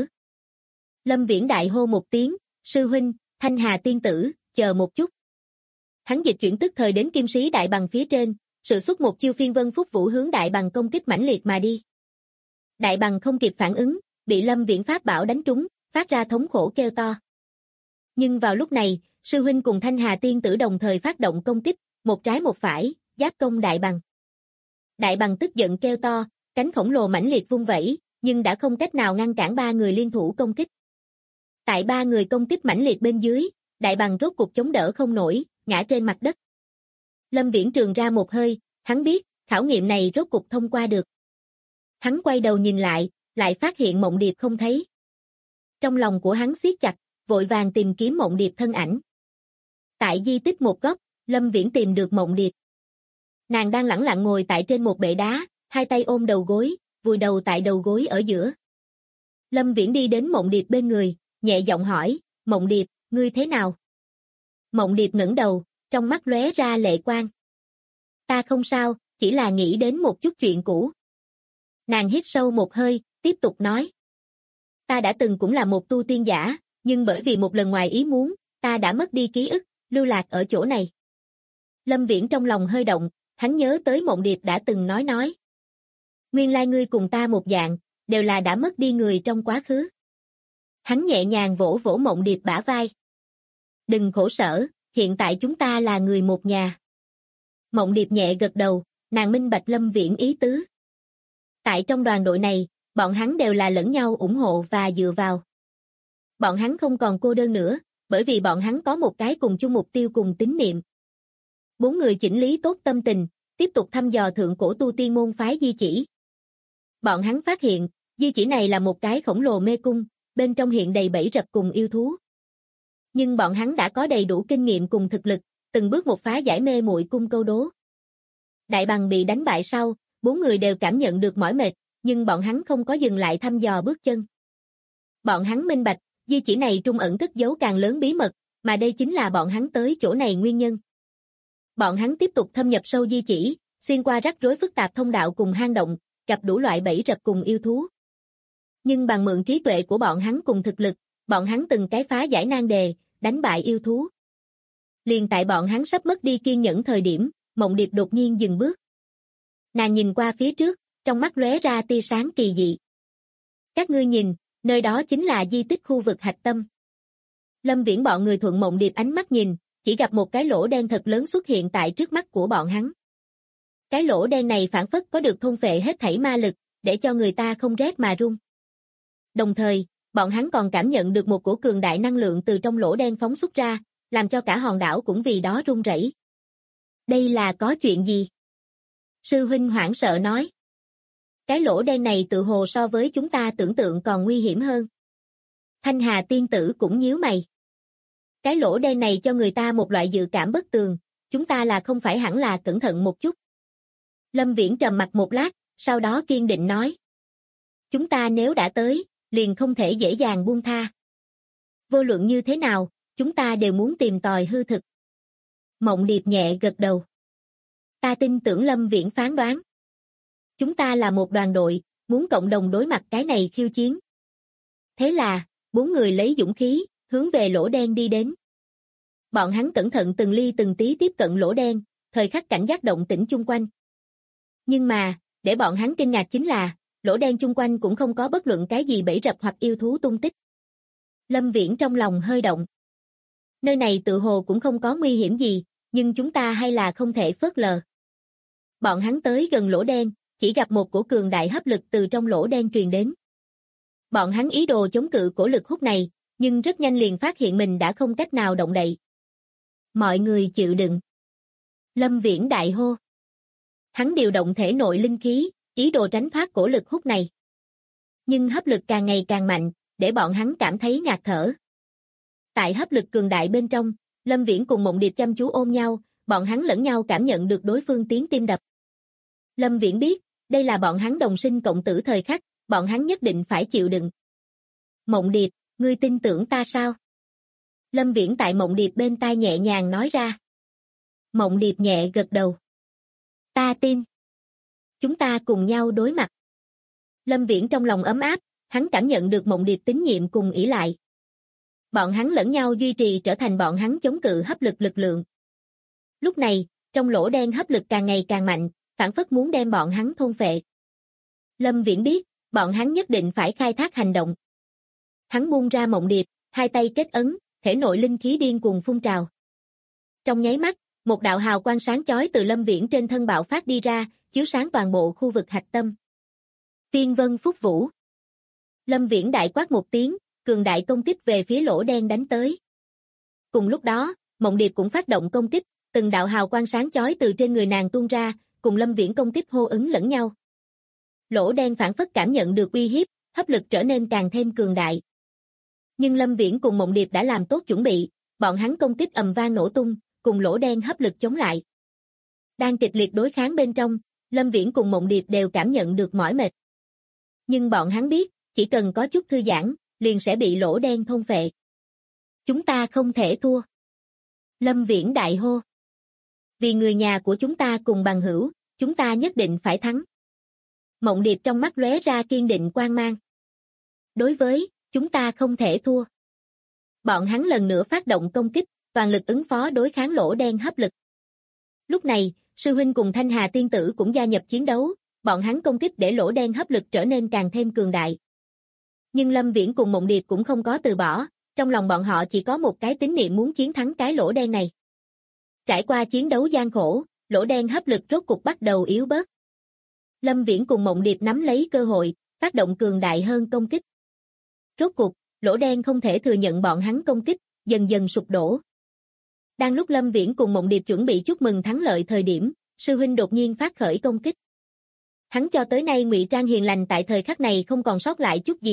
Lâm Viễn đại hô một tiếng, sư huynh, Thanh Hà tiên tử, chờ một chút. Hắn dịch chuyển tức thời đến kim sĩ đại bằng phía trên, sử xuất một chiêu phiên vân phúc vũ hướng đại bằng công kích mãnh liệt mà đi. Đại bằng không kịp phản ứng, bị Lâm Viễn pháp bảo đánh trúng, phát ra thống khổ kêu to. Nhưng vào lúc này, sư huynh cùng Thanh Hà tiên tử đồng thời phát động công kích, một trái một phải, giáp công đại bằng. Đại bằng tức giận kêu to, cánh khổng lồ mãnh liệt vung vẩy, nhưng đã không cách nào ngăn cản 3 người liên thủ công kích. Tại 3 người công kích mãnh liệt bên dưới, đại bằng rốt cục chống đỡ không nổi, ngã trên mặt đất. Lâm Viễn trường ra một hơi, hắn biết, khảo nghiệm này rốt cục thông qua được. Hắn quay đầu nhìn lại phát hiện Mộng Điệp không thấy. Trong lòng của hắn siết chặt, vội vàng tìm kiếm Mộng Điệp thân ảnh. Tại di tích một góc, Lâm Viễn tìm được Mộng Điệp. Nàng đang lẳng lặng ngồi tại trên một bệ đá, hai tay ôm đầu gối, vùi đầu tại đầu gối ở giữa. Lâm Viễn đi đến Mộng Điệp bên người, nhẹ giọng hỏi, Mộng Điệp, ngươi thế nào? Mộng Điệp ngẩng đầu, trong mắt lóe ra lệ quang. Ta không sao, chỉ là nghĩ đến một chút chuyện cũ. Nàng hít sâu một hơi, tiếp tục nói. Ta đã từng cũng là một tu tiên giả, nhưng bởi vì một lần ngoài ý muốn, ta đã mất đi ký ức, lưu lạc ở chỗ này. Lâm Viễn trong lòng hơi động, hắn nhớ tới Mộng Điệp đã từng nói. Nguyên lai ngươi cùng ta một dạng, đều là đã mất đi người trong quá khứ. Hắn nhẹ nhàng vỗ vỗ Mộng Điệp bả vai. Đừng khổ sở, hiện tại chúng ta là người một nhà. Mộng Điệp nhẹ gật đầu, nàng minh bạch Lâm Viễn ý tứ. Tại trong đoàn đội này, bọn hắn đều là lẫn nhau ủng hộ và dựa vào. Bọn hắn không còn cô đơn nữa, bởi vì bọn hắn có một cái cùng chung mục tiêu cùng tín niệm. 4 người chỉnh lý tốt tâm tình, tiếp tục thăm dò thượng cổ tu tiên môn phái di chỉ. Bọn hắn phát hiện, di chỉ này là một cái khổng lồ mê cung, bên trong hiện đầy bẫy rập cùng yêu thú. Nhưng bọn hắn đã có đầy đủ kinh nghiệm cùng thực lực, từng bước một phá giải mê muội cung câu đố. Đại Bằng bị đánh bại sau, 4 người đều cảm nhận được mỏi mệt, nhưng bọn hắn không có dừng lại thăm dò bước chân. Bọn hắn minh bạch, di chỉ này trung ẩn cất giấu càng lớn bí mật, mà đây chính là bọn hắn tới chỗ này nguyên nhân. Bọn hắn tiếp tục thâm nhập sâu di chỉ, xuyên qua rắc rối phức tạp thông đạo cùng hang động, gặp đủ loại bẫy rập cùng yêu thú. Nhưng bằng mượn trí tuệ của bọn hắn cùng thực lực, bọn hắn từng cái phá giải nan đề, đánh bại yêu thú. Liền tại bọn hắn sắp mất đi kiên nhẫn thời điểm, Mộng Điệp đột nhiên dừng bước. Nàng nhìn qua phía trước, trong mắt lóe ra tia sáng kỳ dị. Các ngươi nhìn, nơi đó chính là di tích khu vực hạch tâm. Lâm Viễn bọn người thuận Mộng Điệp ánh mắt nhìn, chỉ gặp một cái lỗ đen thật lớn xuất hiện tại trước mắt của bọn hắn. Cái lỗ đen này phảng phất có được thôn phệ hết thảy ma lực, để cho người ta không rét mà run. Đồng thời, bọn hắn còn cảm nhận được một cổ cường đại năng lượng từ trong lỗ đen phóng xuất ra, làm cho cả hòn đảo cũng vì đó run rẩy. Đây là có chuyện gì? Sư huynh hoảng sợ nói. Cái lỗ đen này tự hồ so với chúng ta tưởng tượng còn nguy hiểm hơn. Thanh Hà tiên tử cũng nhíu mày. Cái lỗ đen này cho người ta một loại dự cảm bất tường, chúng ta là không phải hẳn là cẩn thận một chút. Lâm Viễn trầm mặc một lát, sau đó kiên định nói. Chúng ta nếu đã tới, liền không thể dễ dàng buông tha. Vô luận như thế nào, chúng ta đều muốn tìm tòi hư thực. Mộng Điệp nhẹ gật đầu. Ta tin tưởng Lâm Viễn phán đoán. Chúng ta là một đoàn đội, muốn cộng đồng đối mặt cái này khiêu chiến. Thế là, 4 người lấy dũng khí, hướng về lỗ đen đi đến. Bọn hắn cẩn thận từng ly từng tí tiếp cận lỗ đen, thời khắc cảnh giác động tĩnh chung quanh. Nhưng mà, để bọn hắn kinh ngạc chính là, lỗ đen chung quanh cũng không có bất luận cái gì bẫy rập hoặc yêu thú tung tích. Lâm Viễn trong lòng hơi động. Nơi này tự hồ cũng không có nguy hiểm gì, nhưng chúng ta hay là không thể phớt lờ. Bọn hắn tới gần lỗ đen, chỉ gặp một cổ cường đại hấp lực từ trong lỗ đen truyền đến. Bọn hắn ý đồ chống cự cổ lực hút này, nhưng rất nhanh liền phát hiện mình đã không cách nào động đậy. Mọi người chịu đựng. Lâm Viễn đại hô. Hắn điều động thể nội linh khí, ý đồ tránh thoát cổ lực hút này. Nhưng hấp lực càng ngày càng mạnh, để bọn hắn cảm thấy ngạt thở. Tại hấp lực cường đại bên trong, Lâm Viễn cùng Mộng Điệp chăm chú ôm nhau, bọn hắn lẫn nhau cảm nhận được đối phương tiếng tim đập. Lâm Viễn biết, đây là bọn hắn đồng sinh cộng tử thời khắc, bọn hắn nhất định phải chịu đựng. Mộng Điệp, ngươi tin tưởng ta sao? Lâm Viễn tại Mộng Điệp bên tai nhẹ nhàng nói ra. Mộng Điệp nhẹ gật đầu. Ta tin. Chúng ta cùng nhau đối mặt. Lâm Viễn trong lòng ấm áp, hắn cảm nhận được Mộng Điệp tín nhiệm cùng ỷ lại. Bọn hắn lẫn nhau duy trì trở thành bọn hắn chống cự hấp lực lực lượng. Lúc này, trong lỗ đen hấp lực càng ngày càng mạnh, phảng phất muốn đem bọn hắn thôn phệ. Lâm Viễn biết, bọn hắn nhất định phải khai thác hành động. Hắn buông ra Mộng Điệp, hai tay kết ấn, thể nội linh khí điên cuồng phun trào. Trong nháy mắt, một đạo hào quang sáng chói từ Lâm Viễn trên thân bạo phát đi ra, chiếu sáng toàn bộ khu vực hạch tâm. Phiên vân phúc vũ. Lâm Viễn đại quát một tiếng, cường đại công kích về phía lỗ đen đánh tới. Cùng lúc đó, Mộng Điệp cũng phát động công kích, từng đạo hào quang sáng chói từ trên người nàng tuôn ra, cùng Lâm Viễn công kích hô ứng lẫn nhau. Lỗ đen phản phất cảm nhận được uy hiếp, hấp lực trở nên càng thêm cường đại. Nhưng Lâm Viễn cùng Mộng Điệp đã làm tốt chuẩn bị, bọn hắn công kích ầm vang nổ tung, cùng lỗ đen hấp lực chống lại. Đang kịch liệt đối kháng bên trong, Lâm Viễn cùng Mộng Điệp đều cảm nhận được mỏi mệt. Nhưng bọn hắn biết, chỉ cần có chút thư giãn, liền sẽ bị lỗ đen thôn phệ. Chúng ta không thể thua. Lâm Viễn đại hô. Vì người nhà của chúng ta cùng bằng hữu, chúng ta nhất định phải thắng. Mộng Điệp trong mắt lóe ra kiên định quang mang. Đối với, chúng ta không thể thua. Bọn hắn lần nữa phát động công kích, toàn lực ứng phó đối kháng lỗ đen hấp lực. Lúc này, sư huynh cùng Thanh Hà tiên tử cũng gia nhập chiến đấu, bọn hắn công kích để lỗ đen hấp lực trở nên càng thêm cường đại. Nhưng Lâm Viễn cùng Mộng Điệp cũng không có từ bỏ, trong lòng bọn họ chỉ có một cái tín niệm muốn chiến thắng cái lỗ đen này. Trải qua chiến đấu gian khổ, lỗ đen hấp lực rốt cục bắt đầu yếu bớt. Lâm Viễn cùng Mộng Điệp nắm lấy cơ hội, phát động cường đại hơn công kích. Rốt cục, lỗ đen không thể thừa nhận bọn hắn công kích, dần dần sụp đổ. Đang lúc Lâm Viễn cùng Mộng Điệp chuẩn bị chúc mừng thắng lợi thời điểm, sư huynh đột nhiên phát khởi công kích. Hắn cho tới nay ngụy trang hiền lành tại thời khắc này không còn sót lại chút gì,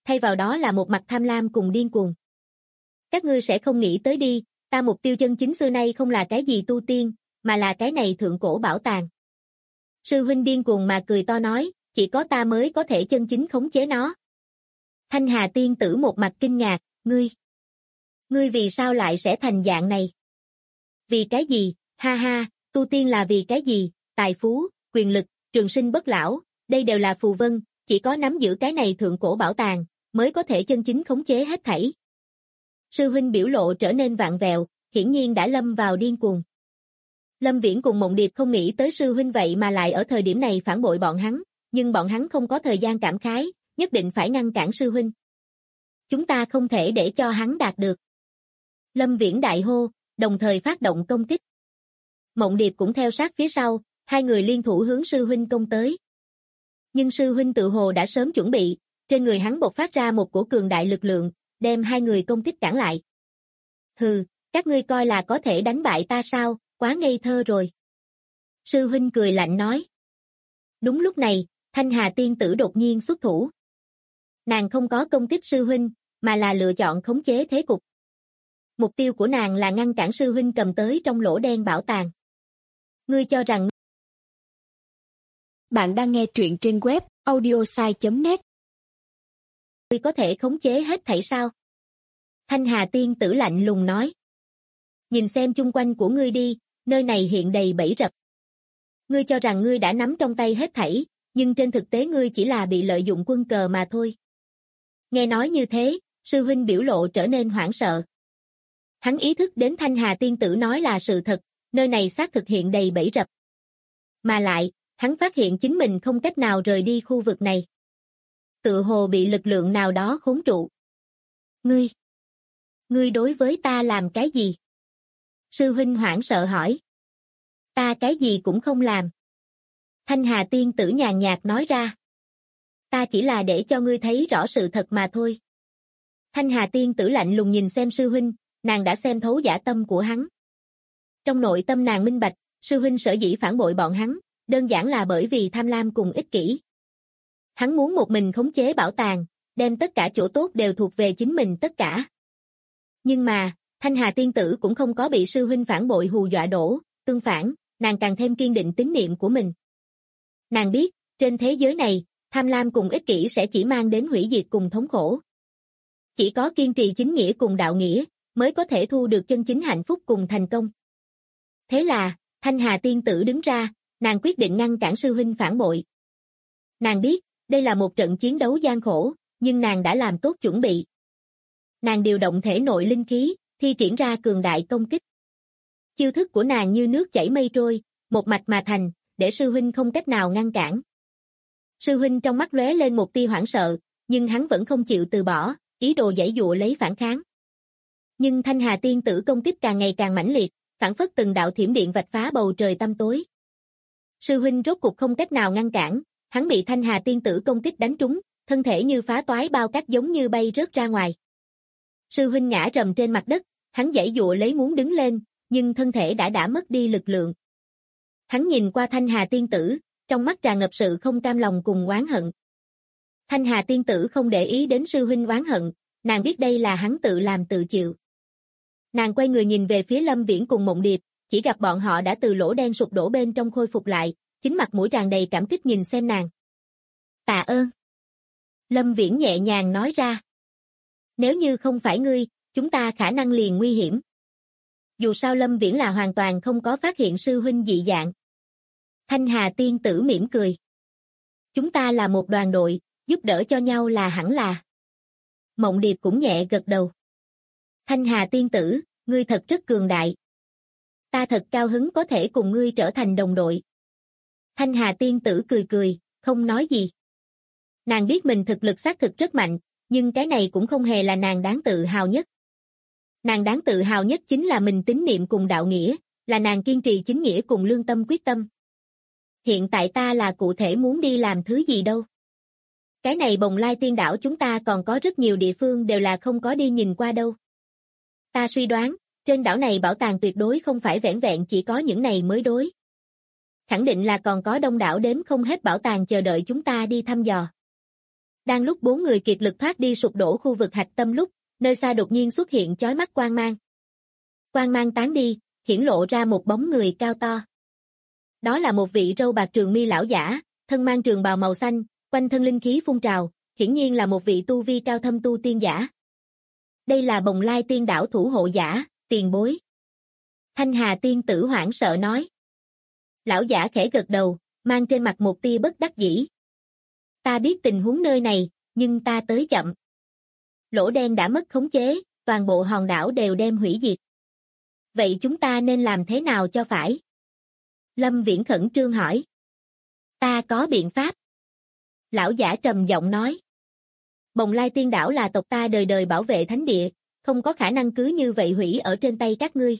thay vào đó là một mặt tham lam cùng điên cuồng. Các ngươi sẽ không nghĩ tới đi, ta mục tiêu chân chính xưa nay không là cái gì tu tiên, mà là cái này thượng cổ bảo tàng. Sư huynh điên cuồng mà cười to nói, chỉ có ta mới có thể chân chính khống chế nó. Thanh Hà tiên tử một mặt kinh ngạc, ngươi vì sao lại sẽ thành dạng này? Vì cái gì, ha ha, tu tiên là vì cái gì, tài phú, quyền lực, trường sinh bất lão, đây đều là phù vân, chỉ có nắm giữ cái này thượng cổ bảo tàng, mới có thể chân chính khống chế hết thảy. Sư huynh biểu lộ trở nên vạn vẹo, hiển nhiên đã lâm vào điên cuồng. Lâm Viễn cùng Mộng Điệp không nghĩ tới sư huynh vậy mà lại ở thời điểm này phản bội bọn hắn, nhưng bọn hắn không có thời gian cảm khái, nhất định phải ngăn cản sư huynh. Chúng ta không thể để cho hắn đạt được. Lâm Viễn đại hô, đồng thời phát động công kích. Mộng Điệp cũng theo sát phía sau, hai người liên thủ hướng sư huynh công tới. Nhưng sư huynh tự hồ đã sớm chuẩn bị, trên người hắn bộc phát ra một cổ cường đại lực lượng, đem hai người công kích cản lại. Hừ, các ngươi coi là có thể đánh bại ta sao, quá ngây thơ rồi. Sư huynh cười lạnh nói. Đúng lúc này, Thanh Hà tiên tử đột nhiên xuất thủ. Nàng không có công kích sư huynh, mà là lựa chọn khống chế thế cục. Mục tiêu của nàng là ngăn cản sư huynh cầm tới trong lỗ đen bảo tàng. Ngươi cho rằng... Bạn đang nghe truyện trên web audiosai.net. Ngươi có thể khống chế hết thảy sao? Thanh Hà tiên tử lạnh lùng nói. Nhìn xem chung quanh của ngươi đi, nơi này hiện đầy bẫy rập. Ngươi cho rằng ngươi đã nắm trong tay hết thảy, nhưng trên thực tế ngươi chỉ là bị lợi dụng quân cờ mà thôi. Nghe nói như thế, sư huynh biểu lộ trở nên hoảng sợ. Hắn ý thức đến Thanh Hà tiên tử nói là sự thật, nơi này xác thực hiện đầy bẫy rập. Mà lại, hắn phát hiện chính mình không cách nào rời đi khu vực này. Tựa hồ bị lực lượng nào đó khốn trụ. Ngươi đối với ta làm cái gì? Sư huynh hoảng sợ hỏi. Ta cái gì cũng không làm. Thanh Hà tiên tử nhàn nhạt nói ra. Ta chỉ là để cho ngươi thấy rõ sự thật mà thôi. Thanh Hà tiên tử lạnh lùng nhìn xem sư huynh, nàng đã xem thấu dã tâm của hắn. Trong nội tâm nàng minh bạch, sư huynh sở dĩ phản bội bọn hắn, đơn giản là bởi vì tham lam cùng ích kỷ. Hắn muốn một mình khống chế bảo tàng, đem tất cả chỗ tốt đều thuộc về chính mình tất cả. Nhưng mà, Thanh Hà tiên tử cũng không có bị sư huynh phản bội hù dọa đổ, tương phản, nàng càng thêm kiên định tín niệm của mình. Nàng biết, trên thế giới này, tham lam cùng ích kỷ sẽ chỉ mang đến hủy diệt cùng thống khổ. Chỉ có kiên trì chính nghĩa cùng đạo nghĩa, mới có thể thu được chân chính hạnh phúc cùng thành công. Thế là, Thanh Hà tiên tử đứng ra, nàng quyết định ngăn cản sư huynh phản bội. Nàng biết, đây là một trận chiến đấu gian khổ, nhưng nàng đã làm tốt chuẩn bị. Nàng điều động thể nội linh khí, thi triển ra cường đại công kích. Chiêu thức của nàng như nước chảy mây trôi, một mạch mà thành, để sư huynh không cách nào ngăn cản. Sư huynh trong mắt lóe lên một tia hoảng sợ, nhưng hắn vẫn không chịu từ bỏ, ý đồ giãy giụa lấy phản kháng. Nhưng Thanh Hà tiên tử công kích càng ngày càng mãnh liệt, phảng phất từng đạo thiểm điện vạch phá bầu trời tăm tối. Sư huynh rốt cuộc không cách nào ngăn cản, hắn bị Thanh Hà tiên tử công kích đánh trúng, thân thể như phá toái bao cát giống như bay rớt ra ngoài. Sư huynh ngã rầm trên mặt đất, hắn giãy giụa lấy muốn đứng lên, nhưng thân thể đã mất đi lực lượng. Hắn nhìn qua Thanh Hà tiên tử, trong mắt tràn ngập sự không cam lòng cùng oán hận. Thanh Hà tiên tử không để ý đến sư huynh oán hận, nàng biết đây là hắn tự làm tự chịu. Nàng quay người nhìn về phía Lâm Viễn cùng Mộng Điệp, chỉ gặp bọn họ đã từ lỗ đen sụp đổ bên trong khôi phục lại, chính mặt mũi tràn đầy cảm kích nhìn xem nàng. Tạ ơn. Lâm Viễn nhẹ nhàng nói ra. Nếu như không phải ngươi, chúng ta khả năng liền nguy hiểm. Dù sao Lâm Viễn là hoàn toàn không có phát hiện sư huynh dị dạng. Thanh Hà tiên tử mỉm cười. Chúng ta là một đoàn đội, giúp đỡ cho nhau là hẳn là. Mộng Điệp cũng nhẹ gật đầu. Thanh Hà tiên tử, ngươi thật rất cường đại. Ta thật cao hứng có thể cùng ngươi trở thành đồng đội. Thanh Hà tiên tử cười cười, không nói gì. Nàng biết mình thực lực xác thực rất mạnh, nhưng cái này cũng không hề là nàng đáng tự hào nhất. Nàng đáng tự hào nhất chính là mình tín niệm cùng đạo nghĩa, là nàng kiên trì chính nghĩa cùng lương tâm quyết tâm. Hiện tại ta là cụ thể muốn đi làm thứ gì đâu. Cái này Bồng Lai Tiên đảo chúng ta còn có rất nhiều địa phương đều là không có đi nhìn qua đâu. Ta suy đoán, trên đảo này bảo tàng tuyệt đối không phải vẻn vẹn chỉ có những này mới đối. Khẳng định là còn có đông đảo đếm không hết bảo tàng chờ đợi chúng ta đi thăm dò. Đang lúc bốn người kiệt lực thoát đi sụp đổ khu vực hạch tâm lúc, nơi xa đột nhiên xuất hiện chói mắt quang mang. Quang mang tán đi, hiển lộ ra một bóng người cao to. Đó là một vị râu bạc trường mi lão giả, thân mang trường bào màu xanh, quanh thân linh khí phun trào, hiển nhiên là một vị tu vi cao thâm tu tiên giả. Đây là Bồng Lai Tiên Đảo thủ hộ giả, tiền bối. Thanh Hà tiên tử hoảng sợ nói. Lão giả khẽ gật đầu, mang trên mặt một tia bất đắc dĩ. Ta biết tình huống nơi này, nhưng ta tới chậm. Lỗ đen đã mất khống chế, toàn bộ hòn đảo đều đem hủy diệt. Vậy chúng ta nên làm thế nào cho phải? Lâm Viễn khẩn trương hỏi. Ta có biện pháp. Lão giả trầm giọng nói. Bồng Lai Tiên Đảo là tộc ta đời đời bảo vệ thánh địa, không có khả năng cứ như vậy hủy ở trên tay các ngươi.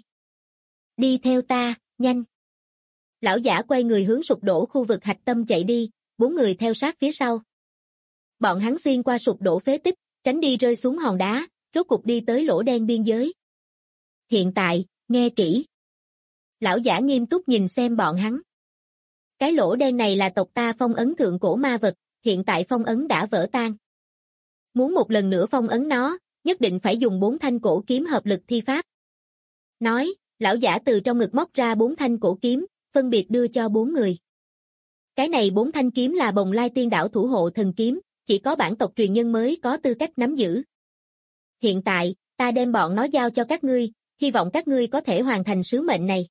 Đi theo ta, nhanh. Lão giả quay người hướng sụp đổ khu vực hạch tâm chạy đi, bốn người theo sát phía sau. Bọn hắn xuyên qua sụp đổ phế tích, tránh đi rơi xuống hòn đá, rốt cục đi tới lỗ đen biên giới. Hiện tại, nghe kỹ. Lão giả nghiêm túc nhìn xem bọn hắn. Cái lỗ đen này là tộc ta phong ấn thượng cổ ma vật, hiện tại phong ấn đã vỡ tan. Muốn một lần nữa phong ấn nó, nhất định phải dùng 4 thanh cổ kiếm hợp lực thi pháp. Nói, lão giả từ trong ngực móc ra 4 thanh cổ kiếm, phân biệt đưa cho 4 người. Cái này 4 thanh kiếm là Bồng Lai Tiên Đảo thủ hộ thần kiếm, chỉ có bản tộc truyền nhân mới có tư cách nắm giữ. Hiện tại, ta đem bọn nó giao cho các ngươi, hy vọng các ngươi có thể hoàn thành sứ mệnh này.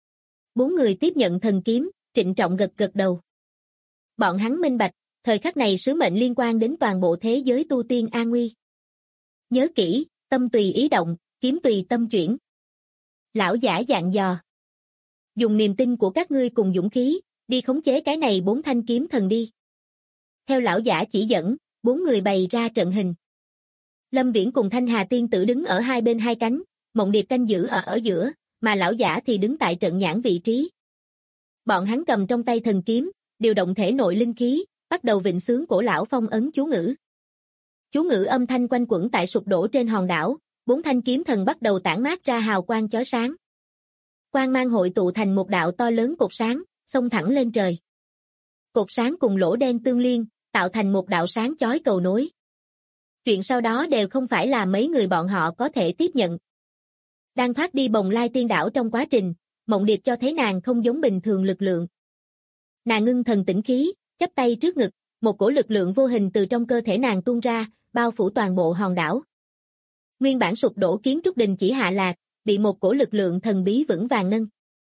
4 người tiếp nhận thần kiếm, trịnh trọng gật gật đầu. Bọn hắn minh bạch, thời khắc này sứ mệnh liên quan đến toàn bộ thế giới tu tiên an nguy. Nhớ kỹ, tâm tùy ý động, kiếm tùy tâm chuyển. Lão giả dặn dò. Dùng niềm tin của các ngươi cùng dũng khí, đi khống chế cái này 4 thanh kiếm thần đi. Theo lão giả chỉ dẫn, 4 người bày ra trận hình. Lâm Viễn cùng Thanh Hà tiên tử đứng ở hai bên hai cánh, Mộng Điệp canh giữ ở giữa, mà lão giả thì đứng tại trận nhãn vị trí. Bọn hắn cầm trong tay thần kiếm, điều động thể nội linh khí, bắt đầu vịnh xướng cổ lão phong ấn chú ngữ. Chú ngữ âm thanh quanh quẩn tại sụp đổ trên hòn đảo, 4 thanh kiếm thần bắt đầu tản mát ra hào quang chói sáng. Quang mang hội tụ thành một đạo to lớn cột sáng, xông thẳng lên trời. Cột sáng cùng lỗ đen tương liên, tạo thành một đạo sáng chói cầu nối. Chuyện sau đó đều không phải là mấy người bọn họ có thể tiếp nhận. Đang thoát đi Bồng Lai Tiên Đảo trong quá trình, Mộng Điệp cho thấy nàng không giống bình thường lực lượng. Nàng ngưng thần tĩnh khí, chắp tay trước ngực, một cổ lực lượng vô hình từ trong cơ thể nàng tuôn ra, bao phủ toàn bộ hòn đảo. Nguyên bản sụp đổ kiến trúc đình chỉ hạ lạc, bị một cổ lực lượng thần bí vững vàng nâng.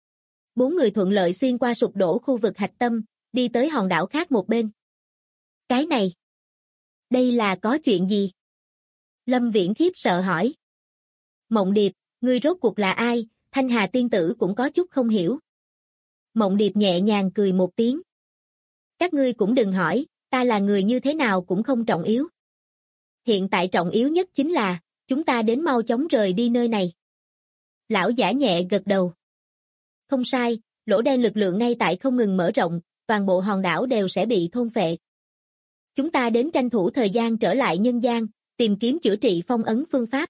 4 người thuận lợi xuyên qua sụp đổ khu vực hạch tâm, đi tới hòn đảo khác một bên. Cái này, đây là có chuyện gì? Lâm Viễn khiếp sợ hỏi. Mộng Điệp, ngươi rốt cuộc là ai? Thanh Hà tiên tử cũng có chút không hiểu. Mộng Điệp nhẹ nhàng cười một tiếng. Các ngươi cũng đừng hỏi, ta là người như thế nào cũng không trọng yếu. Hiện tại trọng yếu nhất chính là, chúng ta đến mau chóng rời đi nơi này. Lão giả nhẹ gật đầu. Không sai, lỗ đen lực lượng ngay tại không ngừng mở rộng, toàn bộ hòn đảo đều sẽ bị thôn phệ. Chúng ta đến tranh thủ thời gian trở lại nhân gian, tìm kiếm chữa trị phong ấn phương pháp.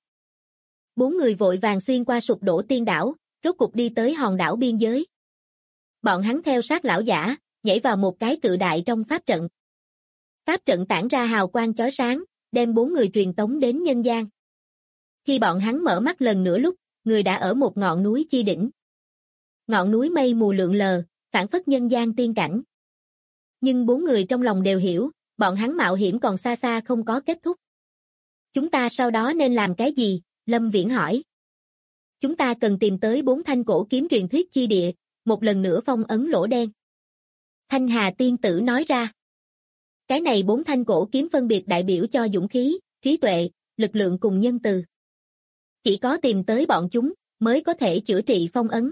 4 người vội vàng xuyên qua sụp đổ tiên đảo, rốt cục đi tới hòn đảo biên giới. Bọn hắn theo sát lão giả, nhảy vào một cái cự đại trong pháp trận. Pháp trận tản ra hào quang chói sáng, đem 4 người truyền tống đến nhân gian. Khi bọn hắn mở mắt lần nữa lúc, người đã ở một ngọn núi chi đỉnh. Ngọn núi mây mù lượn lờ, phảng phất nhân gian tiên cảnh. Nhưng 4 người trong lòng đều hiểu, bọn hắn mạo hiểm còn xa xa không có kết thúc. Chúng ta sau đó nên làm cái gì? Lâm Viễn hỏi. Chúng ta cần tìm tới 4 thanh cổ kiếm truyền thuyết chi địa, một lần nữa phong ấn lỗ đen. Thanh Hà tiên tử nói ra. Cái này 4 thanh cổ kiếm phân biệt đại biểu cho dũng khí, trí tuệ, lực lượng cùng nhân từ. Chỉ có tìm tới bọn chúng, mới có thể chữa trị phong ấn.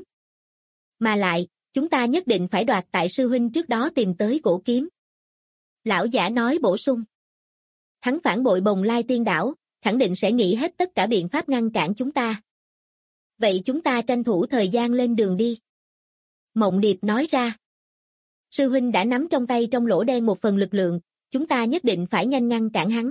Mà lại, chúng ta nhất định phải đoạt tại sư huynh trước đó tìm tới cổ kiếm. Lão giả nói bổ sung. Hắn phản bội Bồng Lai Tiên Đảo, khẳng định sẽ nghĩ hết tất cả biện pháp ngăn cản chúng ta. Vậy chúng ta tranh thủ thời gian lên đường đi. Mộng Điệp nói ra. Sư huynh đã nắm trong tay trong lỗ đen một phần lực lượng, chúng ta nhất định phải nhanh ngăn cản hắn.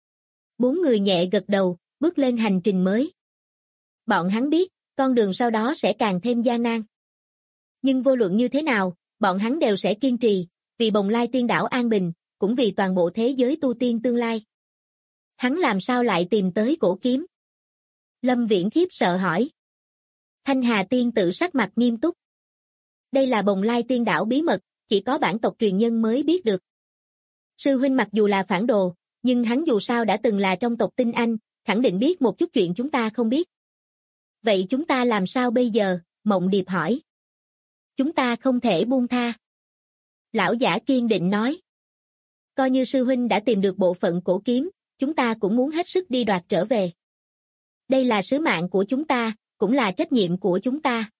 4 người nhẹ gật đầu, bước lên hành trình mới. Bọn hắn biết, con đường sau đó sẽ càng thêm gian nan. Nhưng vô luận như thế nào, bọn hắn đều sẽ kiên trì, vì Bồng Lai Tiên Đảo an bình, cũng vì toàn bộ thế giới tu tiên tương lai. Hắn làm sao lại tìm tới cổ kiếm? Lâm Viễn khiếp sợ hỏi. Thanh Hà tiên tử sắc mặt nghiêm túc. Đây là Bồng Lai tiên đảo bí mật, chỉ có bản tộc truyền nhân mới biết được. Sư huynh mặc dù là phản đồ, nhưng hắn dù sao đã từng là trong tộc Tinh Anh, khẳng định biết một chút chuyện chúng ta không biết. Vậy chúng ta làm sao bây giờ? Mộng Điệp hỏi. Chúng ta không thể buông tha. Lão giả kiên định nói. Coi như sư huynh đã tìm được bộ phận cổ kiếm, chúng ta cũng muốn hết sức đi đoạt trở về. Đây là sứ mạng của chúng ta, cũng là trách nhiệm của chúng ta.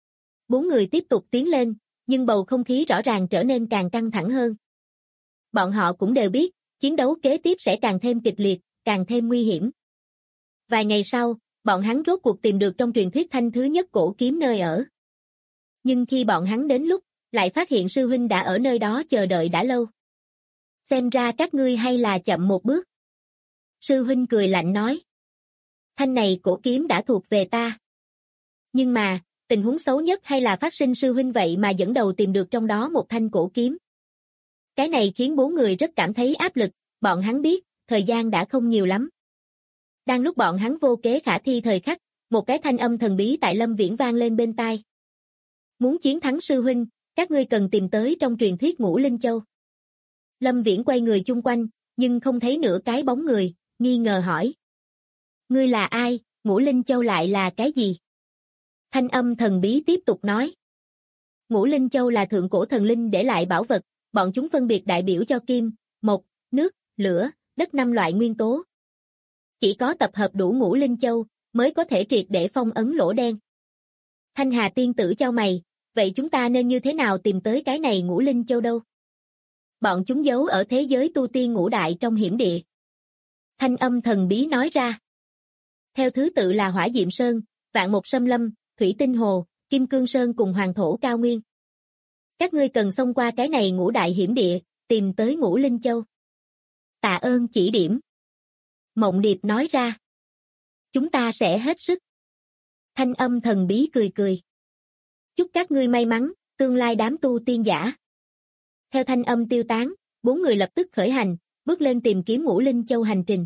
4 người tiếp tục tiến lên, nhưng bầu không khí rõ ràng trở nên càng căng thẳng hơn. Bọn họ cũng đều biết, chiến đấu kế tiếp sẽ càng thêm kịch liệt, càng thêm nguy hiểm. Vài ngày sau, bọn hắn rốt cuộc tìm được trong truyền thuyết thanh thứ nhất cổ kiếm nơi ở. Nhưng khi bọn hắn đến lúc, lại phát hiện sư huynh đã ở nơi đó chờ đợi đã lâu. Xem ra các ngươi hay là chậm một bước. Sư huynh cười lạnh nói. Thanh này cổ kiếm đã thuộc về ta. Nhưng mà, tình huống xấu nhất hay là phát sinh sư huynh vậy mà dẫn đầu tìm được trong đó một thanh cổ kiếm. Cái này khiến 4 người rất cảm thấy áp lực, bọn hắn biết, thời gian đã không nhiều lắm. Đang lúc bọn hắn vô kế khả thi thời khắc, một cái thanh âm thần bí tại Lâm Viễn vang lên bên tai. Muốn chiến thắng sư huynh, các ngươi cần tìm tới trong truyền thuyết Ngũ Linh Châu. Lâm Viễn quay người chung quanh, nhưng không thấy nửa cái bóng người, nghi ngờ hỏi. Ngươi là ai, Ngũ Linh Châu lại là cái gì? Thanh âm thần bí tiếp tục nói. Ngũ Linh Châu là thượng cổ thần linh để lại bảo vật, bọn chúng phân biệt đại biểu cho kim, mộc, nước, lửa, đất 5 loại nguyên tố. Chỉ có tập hợp đủ Ngũ Linh Châu, mới có thể triệt để phong ấn lỗ đen. Thanh Hà tiên tử chau mày, vậy chúng ta nên như thế nào tìm tới cái này Ngũ Linh Châu đâu? Bọn chúng giấu ở thế giới tu tiên ngũ đại trong hiểm địa. Thanh âm thần bí nói ra. Theo thứ tự là Hỏa Diệm Sơn, Vạn Mộc Sâm Lâm, Thủy Tinh Hồ, Kim Cương Sơn cùng Hoàng Thổ Cao Nguyên. Các ngươi cần xông qua cái này ngũ đại hiểm địa, tìm tới Ngũ Linh Châu. Tạ ơn chỉ điểm. Mộng Điệp nói ra. Chúng ta sẽ hết sức. Thanh âm thần bí cười cười. Chúc các ngươi may mắn, tương lai đám tu tiên giả. Theo thanh âm tiêu tán, 4 người lập tức khởi hành, bước lên tìm kiếm Ngũ Linh Châu hành trình.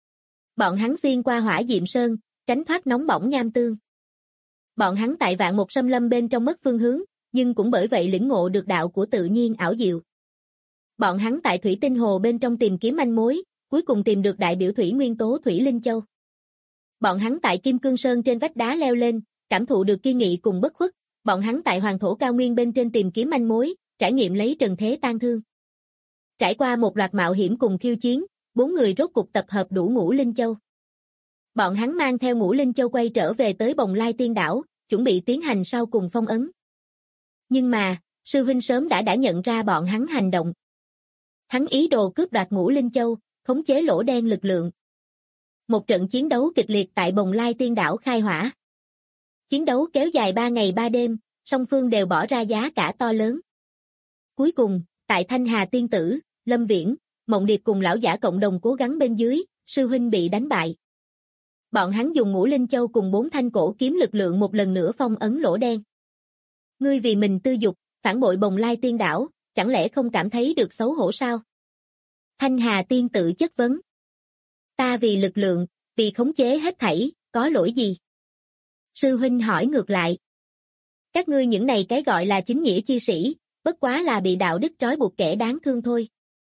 Bọn hắn xuyên qua Hỏa Diệm Sơn, tránh thoát nóng bỏng nham tương. Bọn hắn tại Vạn Mộc Sâm Lâm bên trong mất phương hướng, nhưng cũng bởi vậy lĩnh ngộ được đạo của tự nhiên ảo diệu. Bọn hắn tại Thủy Tinh Hồ bên trong tìm kiếm manh mối, cuối cùng tìm được đại biểu thủy nguyên tố Thủy Linh Châu. Bọn hắn tại Kim Cương Sơn trên vách đá leo lên, cảm thụ được kiên nghị cùng bất khuất. Bọn hắn tại Hoàng Thổ Cao Nguyên bên trên tìm kiếm manh mối, trải nghiệm lấy trần thế tan thương. Trải qua một loạt mạo hiểm cùng khiêu chiến, 4 người rốt cục tập hợp đủ Ngũ Linh Châu. Bọn hắn mang theo Ngũ Linh Châu quay trở về tới Bồng Lai Tiên Đảo, chuẩn bị tiến hành sau cùng phong ấn. Nhưng mà, sư huynh sớm đã nhận ra bọn hắn hành động. Hắn ý đồ cướp đoạt Ngũ Linh Châu, khống chế lỗ đen lực lượng. Một trận chiến đấu kịch liệt tại Bồng Lai Tiên Đảo khai hỏa. Chiến đấu kéo dài 3 ngày 3 đêm, song phương đều bỏ ra giá cả to lớn. Cuối cùng, tại Thanh Hà tiên tử, Lâm Viễn, Mộng Điệp cùng lão giả cộng đồng cố gắng bên dưới, sư huynh bị đánh bại. Bọn hắn dùng Ngũ Linh Châu cùng 4 thanh cổ kiếm lực lượng một lần nữa phong ấn lỗ đen. Ngươi vì mình tư dục, phản bội Bồng Lai Tiên Đảo, chẳng lẽ không cảm thấy được xấu hổ sao? Thanh Hà tiên tử chất vấn. Ta vì lực lượng, vì khống chế hết thảy, có lỗi gì? Sư huynh hỏi ngược lại. Các ngươi những này cái gọi là chính nghĩa chi sĩ, bất quá là bị đạo đức trói buộc kẻ đáng thương thôi.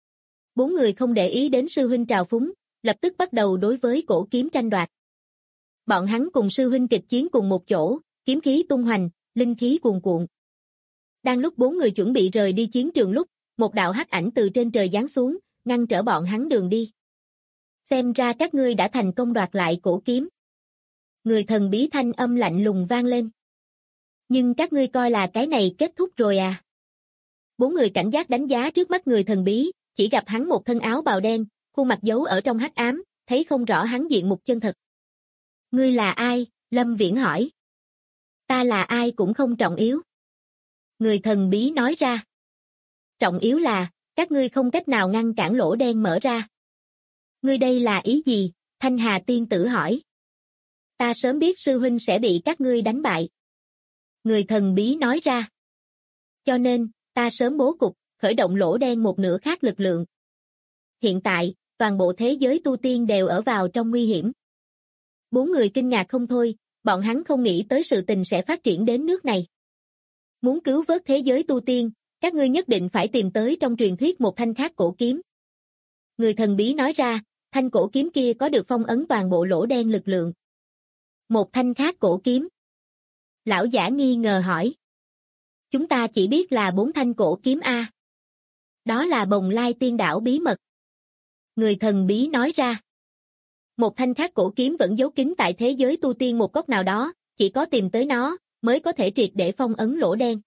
4 người không để ý đến sư huynh trào phúng, lập tức bắt đầu đối với cổ kiếm tranh đoạt. Bọn hắn cùng sư huynh kịch chiến cùng một chỗ, kiếm khí tung hoành, linh khí cuồn cuộn. Đang lúc 4 người chuẩn bị rời đi chiến trường lúc, một đạo hắc ảnh từ trên trời giáng xuống, ngăn trở bọn hắn đường đi. Xem ra các ngươi đã thành công đoạt lại cổ kiếm. Người thần bí thanh âm lạnh lùng vang lên. Nhưng các ngươi coi là cái này kết thúc rồi à? 4 người cảnh giác đánh giá trước mắt người thần bí, chỉ gặp hắn một thân áo bào đen, khuôn mặt giấu ở trong hắc ám, thấy không rõ hắn diện mục chân thật. Ngươi là ai? Lâm Viễn hỏi. Ta là ai cũng không trọng yếu. Người thần bí nói ra. Trọng yếu là, các ngươi không cách nào ngăn cản lỗ đen mở ra. Ngươi đây là ý gì? Thanh Hà tiên tử hỏi. Ta sớm biết sư huynh sẽ bị các ngươi đánh bại. Người thần bí nói ra. Cho nên, ta sớm bố cục, khởi động lỗ đen một nửa khác lực lượng. Hiện tại, toàn bộ thế giới tu tiên đều ở vào trong nguy hiểm. Bốn người kinh ngạc không thôi, bọn hắn không nghĩ tới sự tình sẽ phát triển đến nước này. Muốn cứu vớt thế giới tu tiên, các ngươi nhất định phải tìm tới trong truyền thuyết một thanh khác cổ kiếm. Người thần bí nói ra, thanh cổ kiếm kia có được phong ấn toàn bộ lỗ đen lực lượng. Một thanh khác cổ kiếm. Lão giả nghi ngờ hỏi. Chúng ta chỉ biết là 4 thanh cổ kiếm A. Đó là Bồng Lai Tiên Đảo bí mật. Người thần bí nói ra. Một thanh khác cổ kiếm vẫn giấu kín tại thế giới tu tiên một góc nào đó, chỉ có tìm tới nó, mới có thể triệt để phong ấn lỗ đen.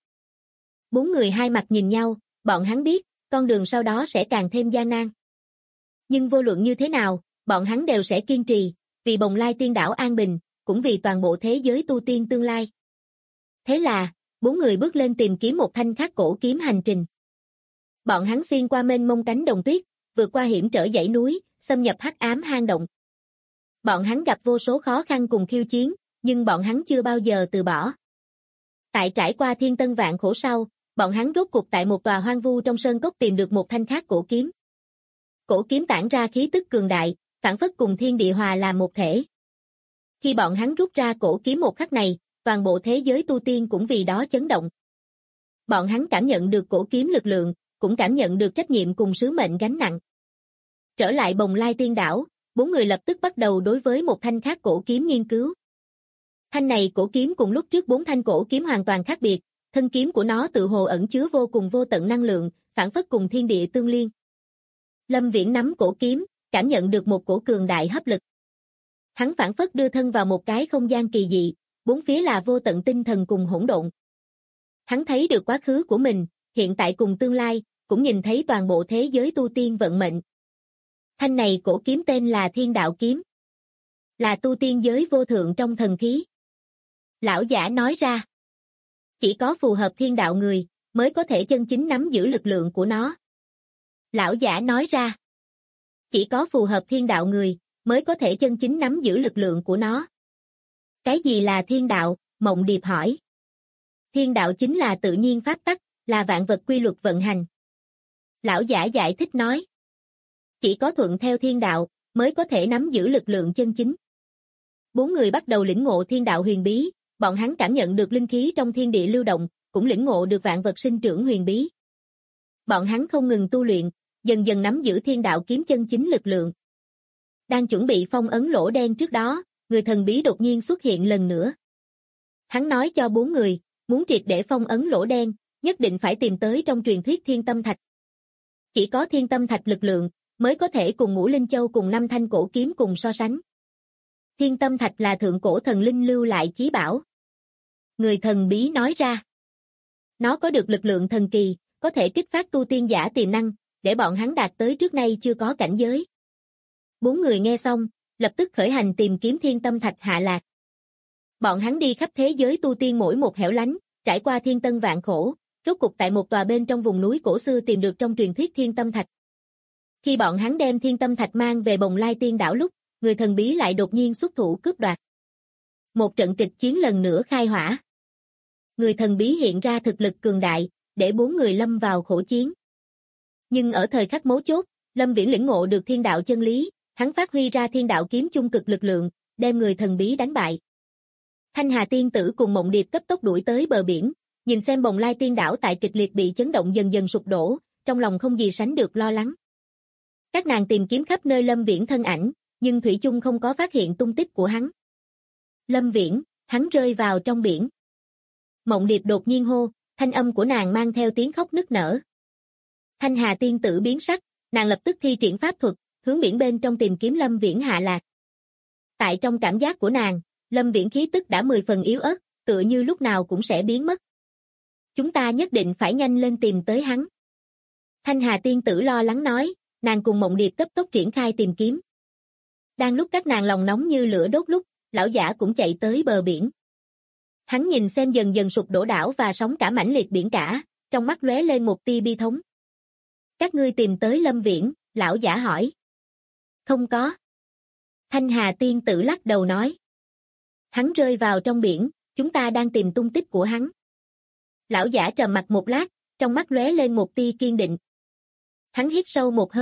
4 người hai mặt nhìn nhau, bọn hắn biết, con đường sau đó sẽ càng thêm gian nan. Nhưng vô luận như thế nào, bọn hắn đều sẽ kiên trì, vì Bồng Lai Tiên Đảo an bình, cũng vì toàn bộ thế giới tu tiên tương lai. Thế là, 4 người bước lên tìm kiếm một thanh khác cổ kiếm hành trình. Bọn hắn xuyên qua mênh mông cánh đồng tuyết, vượt qua hiểm trở dãy núi, xâm nhập hắc ám hang động. Bọn hắn gặp vô số khó khăn cùng khiêu chiến, nhưng bọn hắn chưa bao giờ từ bỏ. Tại trải qua thiên tân vạn khổ sau, bọn hắn rốt cuộc tại một tòa hoang vu trong sơn cốc tìm được một thanh khác cổ kiếm. Cổ kiếm tản ra khí tức cường đại, phảng phất cùng thiên địa hòa làm một thể. Khi bọn hắn rút ra cổ kiếm một khắc này, toàn bộ thế giới tu tiên cũng vì đó chấn động. Bọn hắn cảm nhận được cổ kiếm lực lượng, cũng cảm nhận được trách nhiệm cùng sứ mệnh gánh nặng. Trở lại Bồng Lai Tiên Đảo, 4 người lập tức bắt đầu đối với một thanh khác cổ kiếm nghiên cứu. Thanh này cổ kiếm cùng lúc trước 4 thanh cổ kiếm hoàn toàn khác biệt, thân kiếm của nó tự hồ ẩn chứa vô cùng vô tận năng lượng, phảng phất cùng thiên địa tương liên. Lâm Viễn nắm cổ kiếm, cảm nhận được một cổ cường đại hấp lực. Hắn phảng phất đưa thân vào một cái không gian kỳ dị, bốn phía là vô tận tinh thần cùng hỗn độn. Hắn thấy được quá khứ của mình, hiện tại cùng tương lai, cũng nhìn thấy toàn bộ thế giới tu tiên vận mệnh. Thanh này cổ kiếm tên là Thiên Đạo Kiếm, là tu tiên giới vô thượng trong thần khí. Lão giả nói ra, chỉ có phù hợp thiên đạo người, mới có thể chân chính nắm giữ lực lượng của nó. Lão giả nói ra, chỉ có phù hợp thiên đạo người, mới có thể chân chính nắm giữ lực lượng của nó. Cái gì là thiên đạo? Mộng Điệp hỏi. Thiên đạo chính là tự nhiên pháp tắc, là vạn vật quy luật vận hành. Lão giả giải thích nói, chỉ có thuận theo thiên đạo, mới có thể nắm giữ lực lượng chân chính. 4 người bắt đầu lĩnh ngộ thiên đạo huyền bí, bọn hắn cảm nhận được linh khí trong thiên địa lưu động, cũng lĩnh ngộ được vạn vật sinh trưởng huyền bí. Bọn hắn không ngừng tu luyện, dần dần nắm giữ thiên đạo kiếm chân chính lực lượng. Đang chuẩn bị phong ấn lỗ đen trước đó, người thần bí đột nhiên xuất hiện lần nữa. Hắn nói cho 4 người, muốn triệt để phong ấn lỗ đen, nhất định phải tìm tới trong truyền thuyết Thiên Tâm Thạch. Chỉ có Thiên Tâm Thạch lực lượng, mới có thể cùng Ngũ Linh Châu cùng 5 thanh cổ kiếm cùng so sánh. Thiên Tâm Thạch là thượng cổ thần linh lưu lại chí bảo. Người thần bí nói ra. Nó có được lực lượng thần kỳ, có thể kích phát tu tiên giả tiềm năng, để bọn hắn đạt tới trước nay chưa có cảnh giới. 4 người nghe xong, lập tức khởi hành tìm kiếm Thiên Tâm Thạch hạ lạc. Bọn hắn đi khắp thế giới tu tiên mỗi một hẻo lánh, trải qua thiên tân vạn khổ, rốt cục tại một tòa bên trong vùng núi cổ xưa tìm được trong truyền thuyết Thiên Tâm Thạch. Khi bọn hắn đem Thiên Tâm Thạch mang về Bồng Lai Tiên Đảo lúc, người thần bí lại đột nhiên xuất thủ cướp đoạt. Một trận kịch chiến lần nữa khai hỏa. Người thần bí hiện ra thực lực cường đại, để 4 người lâm vào khổ chiến. Nhưng ở thời khắc mấu chốt, Lâm Viễn lĩnh ngộ được thiên đạo chân lý, hắn phát huy ra thiên đạo kiếm chung cực lực lượng, đem người thần bí đánh bại. Thanh Hà Tiên Tử cùng Mộng Điệp cấp tốc đuổi tới bờ biển, nhìn xem Bồng Lai Tiên Đảo tại kịch liệt bị chấn động dần dần sụp đổ, trong lòng không gì sánh được lo lắng. Các nàng tìm kiếm khắp nơi Lâm Viễn thân ảnh, nhưng thủy chung không có phát hiện tung tích của hắn. Lâm Viễn, hắn rơi vào trong biển. Mộng Điệp đột nhiên hô, thanh âm của nàng mang theo tiếng khóc nức nở. Thanh Hà Tiên Tử biến sắc, nàng lập tức thi triển pháp thuật, hướng biển bên trong tìm kiếm Lâm Viễn hạ lạc. Tại trong cảm giác của nàng, Lâm Viễn khí tức đã 10 phần yếu ớt, tựa như lúc nào cũng sẽ biến mất. Chúng ta nhất định phải nhanh lên tìm tới hắn. Thanh Hà Tiên Tử lo lắng nói, nàng cùng Mộng Điệp cấp tốc triển khai tìm kiếm. Đang lúc các nàng lòng nóng như lửa đốt lúc, lão giả cũng chạy tới bờ biển. Hắn nhìn xem dần dần sụp đổ đảo và sóng cả mãnh liệt biển cả, trong mắt lóe lên một tia bi thống. Các ngươi tìm tới Lâm Viễn, lão giả hỏi. Không có. Thanh Hà Tiên Tử lắc đầu nói. Hắn rơi vào trong biển, chúng ta đang tìm tung tích của hắn. Lão giả trầm mặc một lát, trong mắt lóe lên một tia kiên định. Hắn hít sâu một hơi,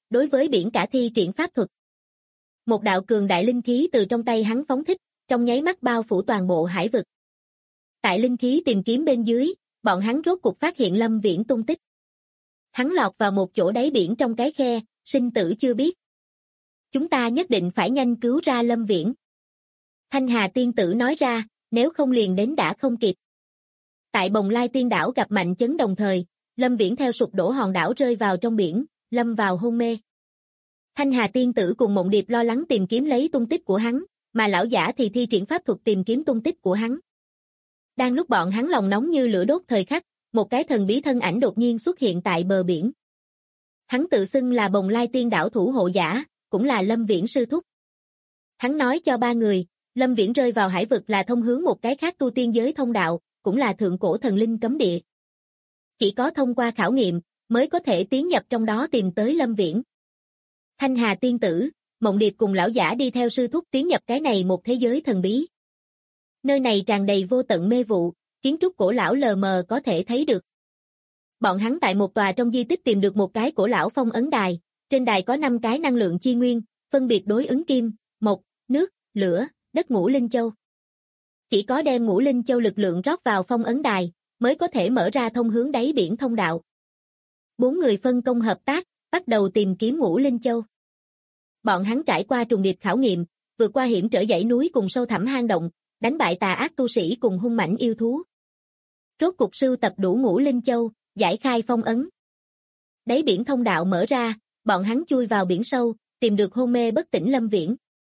đối với biển cả thi triển pháp thuật. Một đạo cường đại linh khí từ trong tay hắn phóng thích, trong nháy mắt bao phủ toàn bộ hải vực. Tại linh khí tìm kiếm bên dưới, bọn hắn rốt cuộc phát hiện Lâm Viễn tung tích. Hắn lọt vào một chỗ đáy biển trong cái khe, sinh tử chưa biết. Chúng ta nhất định phải nhanh cứu ra Lâm Viễn. Thanh Hà tiên tử nói ra, nếu không liền đến đã không kịp. Tại Bồng Lai Tiên đảo gặp mạnh chấn đồng thời, Lâm Viễn theo sụp đổ hòn đảo rơi vào trong biển, lâm vào hôn mê. Thanh Hà tiên tử cùng Mộng Điệp lo lắng tìm kiếm lấy tung tích của hắn, mà lão giả thì thi triển pháp thuật tìm kiếm tung tích của hắn. Đang lúc bọn hắn lòng nóng như lửa đốt thời khắc, một cái thần bí thân ảnh đột nhiên xuất hiện tại bờ biển. Hắn tự xưng là Bồng Lai Tiên đảo thủ hộ giả, cũng là Lâm Viễn sư thúc. Hắn nói cho ba người, Lâm Viễn rơi vào hải vực là thông hướng một cái khác tu tiên giới thông đạo, cũng là thượng cổ thần linh cấm địa. Chỉ có thông qua khảo nghiệm, mới có thể tiến nhập trong đó tìm tới Lâm Viễn. Thanh Hà tiên tử, Mộng Điệp cùng lão giả đi theo sư thúc tiến nhập cái này một thế giới thần bí. Nơi này tràn đầy vô tận mê vụ, kiến trúc cổ lão lờ mờ có thể thấy được. Bọn hắn tại một tòa trong di tích tìm được một cái cổ lão phong ấn đài, trên đài có 5 cái năng lượng chi nguyên, phân biệt đối ứng kim, mộc, nước, lửa, đất ngũ linh châu. Chỉ có đem ngũ linh châu lực lượng rót vào phong ấn đài, mới có thể mở ra thông hướng đáy biển thông đạo. 4 người phân công hợp tác, bắt đầu tìm kiếm ngũ linh châu. Bọn hắn trải qua trùng điệp khảo nghiệm, vượt qua hiểm trở dãy núi cùng sâu thẳm hang động, đánh bại tà ác tu sĩ cùng hung mãnh yêu thú. Rốt cục sưu tập đủ ngũ linh châu, giải khai phong ấn. Đáy biển thông đạo mở ra, bọn hắn chui vào biển sâu, tìm được hôn mê bất tỉnh Lâm Viễn.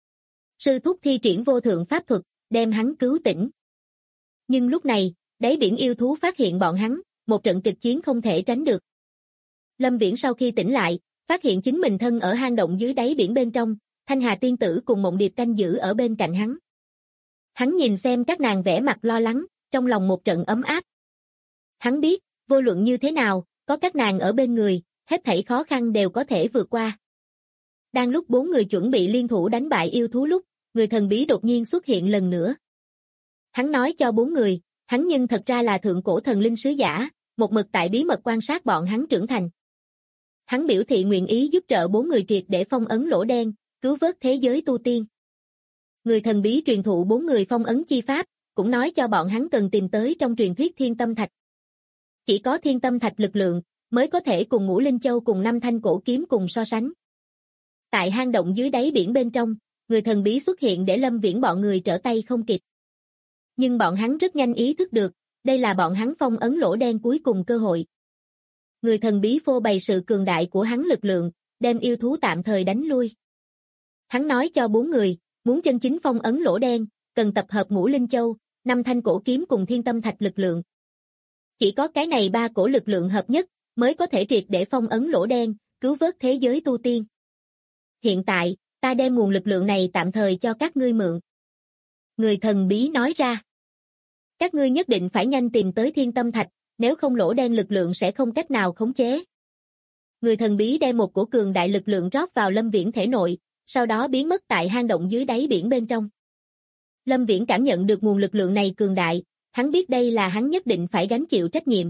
Sư thúc thi triển vô thượng pháp thuật, đem hắn cứu tỉnh. Nhưng lúc này, đáy biển yêu thú phát hiện bọn hắn, một trận kịch chiến không thể tránh được. Lâm Viễn sau khi tỉnh lại, phát hiện chính mình thân ở hang động dưới đáy biển bên trong, Thanh Hà tiên tử cùng Mộng Điệp canh giữ ở bên cạnh hắn. Hắn nhìn xem các nàng vẻ mặt lo lắng, trong lòng một trận ấm áp. Hắn biết, vô luận như thế nào, có các nàng ở bên người, hết thảy khó khăn đều có thể vượt qua. Đang lúc 4 người chuẩn bị liên thủ đánh bại yêu thú lúc, người thần bí đột nhiên xuất hiện lần nữa. Hắn nói cho 4 người, hắn nhưng thật ra là thượng cổ thần linh sứ giả, một mực tại bí mật quan sát bọn hắn trưởng thành. Hắn biểu thị nguyện ý giúp trợ 4 người triệt để phong ấn lỗ đen, cứu vớt thế giới tu tiên. Người thần bí truyền thụ 4 người phong ấn chi pháp, cũng nói cho bọn hắn cần tìm tới trong truyền thuyết Thiên Tâm Thạch. Chỉ có Thiên Tâm Thạch lực lượng, mới có thể cùng ngũ linh châu cùng 5 thanh cổ kiếm cùng so sánh. Tại hang động dưới đáy biển bên trong, người thần bí xuất hiện để Lâm Viễn bọn người trở tay không kịp. Nhưng bọn hắn rất nhanh ý thức được, đây là bọn hắn phong ấn lỗ đen cuối cùng cơ hội. Người thần bí phô bày sự cường đại của hắn lực lượng, đem yêu thú tạm thời đánh lui. Hắn nói cho 4 người, muốn chân chính phong ấn lỗ đen, cần tập hợp ngũ linh châu, 5 thanh cổ kiếm cùng Thiên Tâm Thạch lực lượng. Chỉ có cái này 3 cổ lực lượng hợp nhất, mới có thể triệt để phong ấn lỗ đen, cứu vớt thế giới tu tiên. Hiện tại, ta đem nguồn lực lượng này tạm thời cho các ngươi mượn. Người thần bí nói ra. Các ngươi nhất định phải nhanh tìm tới Thiên Tâm Thạch, nếu không lỗ đen lực lượng sẽ không cách nào khống chế. Người thần bí đem một cổ cường đại lực lượng rót vào Lâm Viễn thể nội, sau đó biến mất tại hang động dưới đáy biển bên trong. Lâm Viễn cảm nhận được nguồn lực lượng này cường đại, hắn biết đây là hắn nhất định phải gánh chịu trách nhiệm.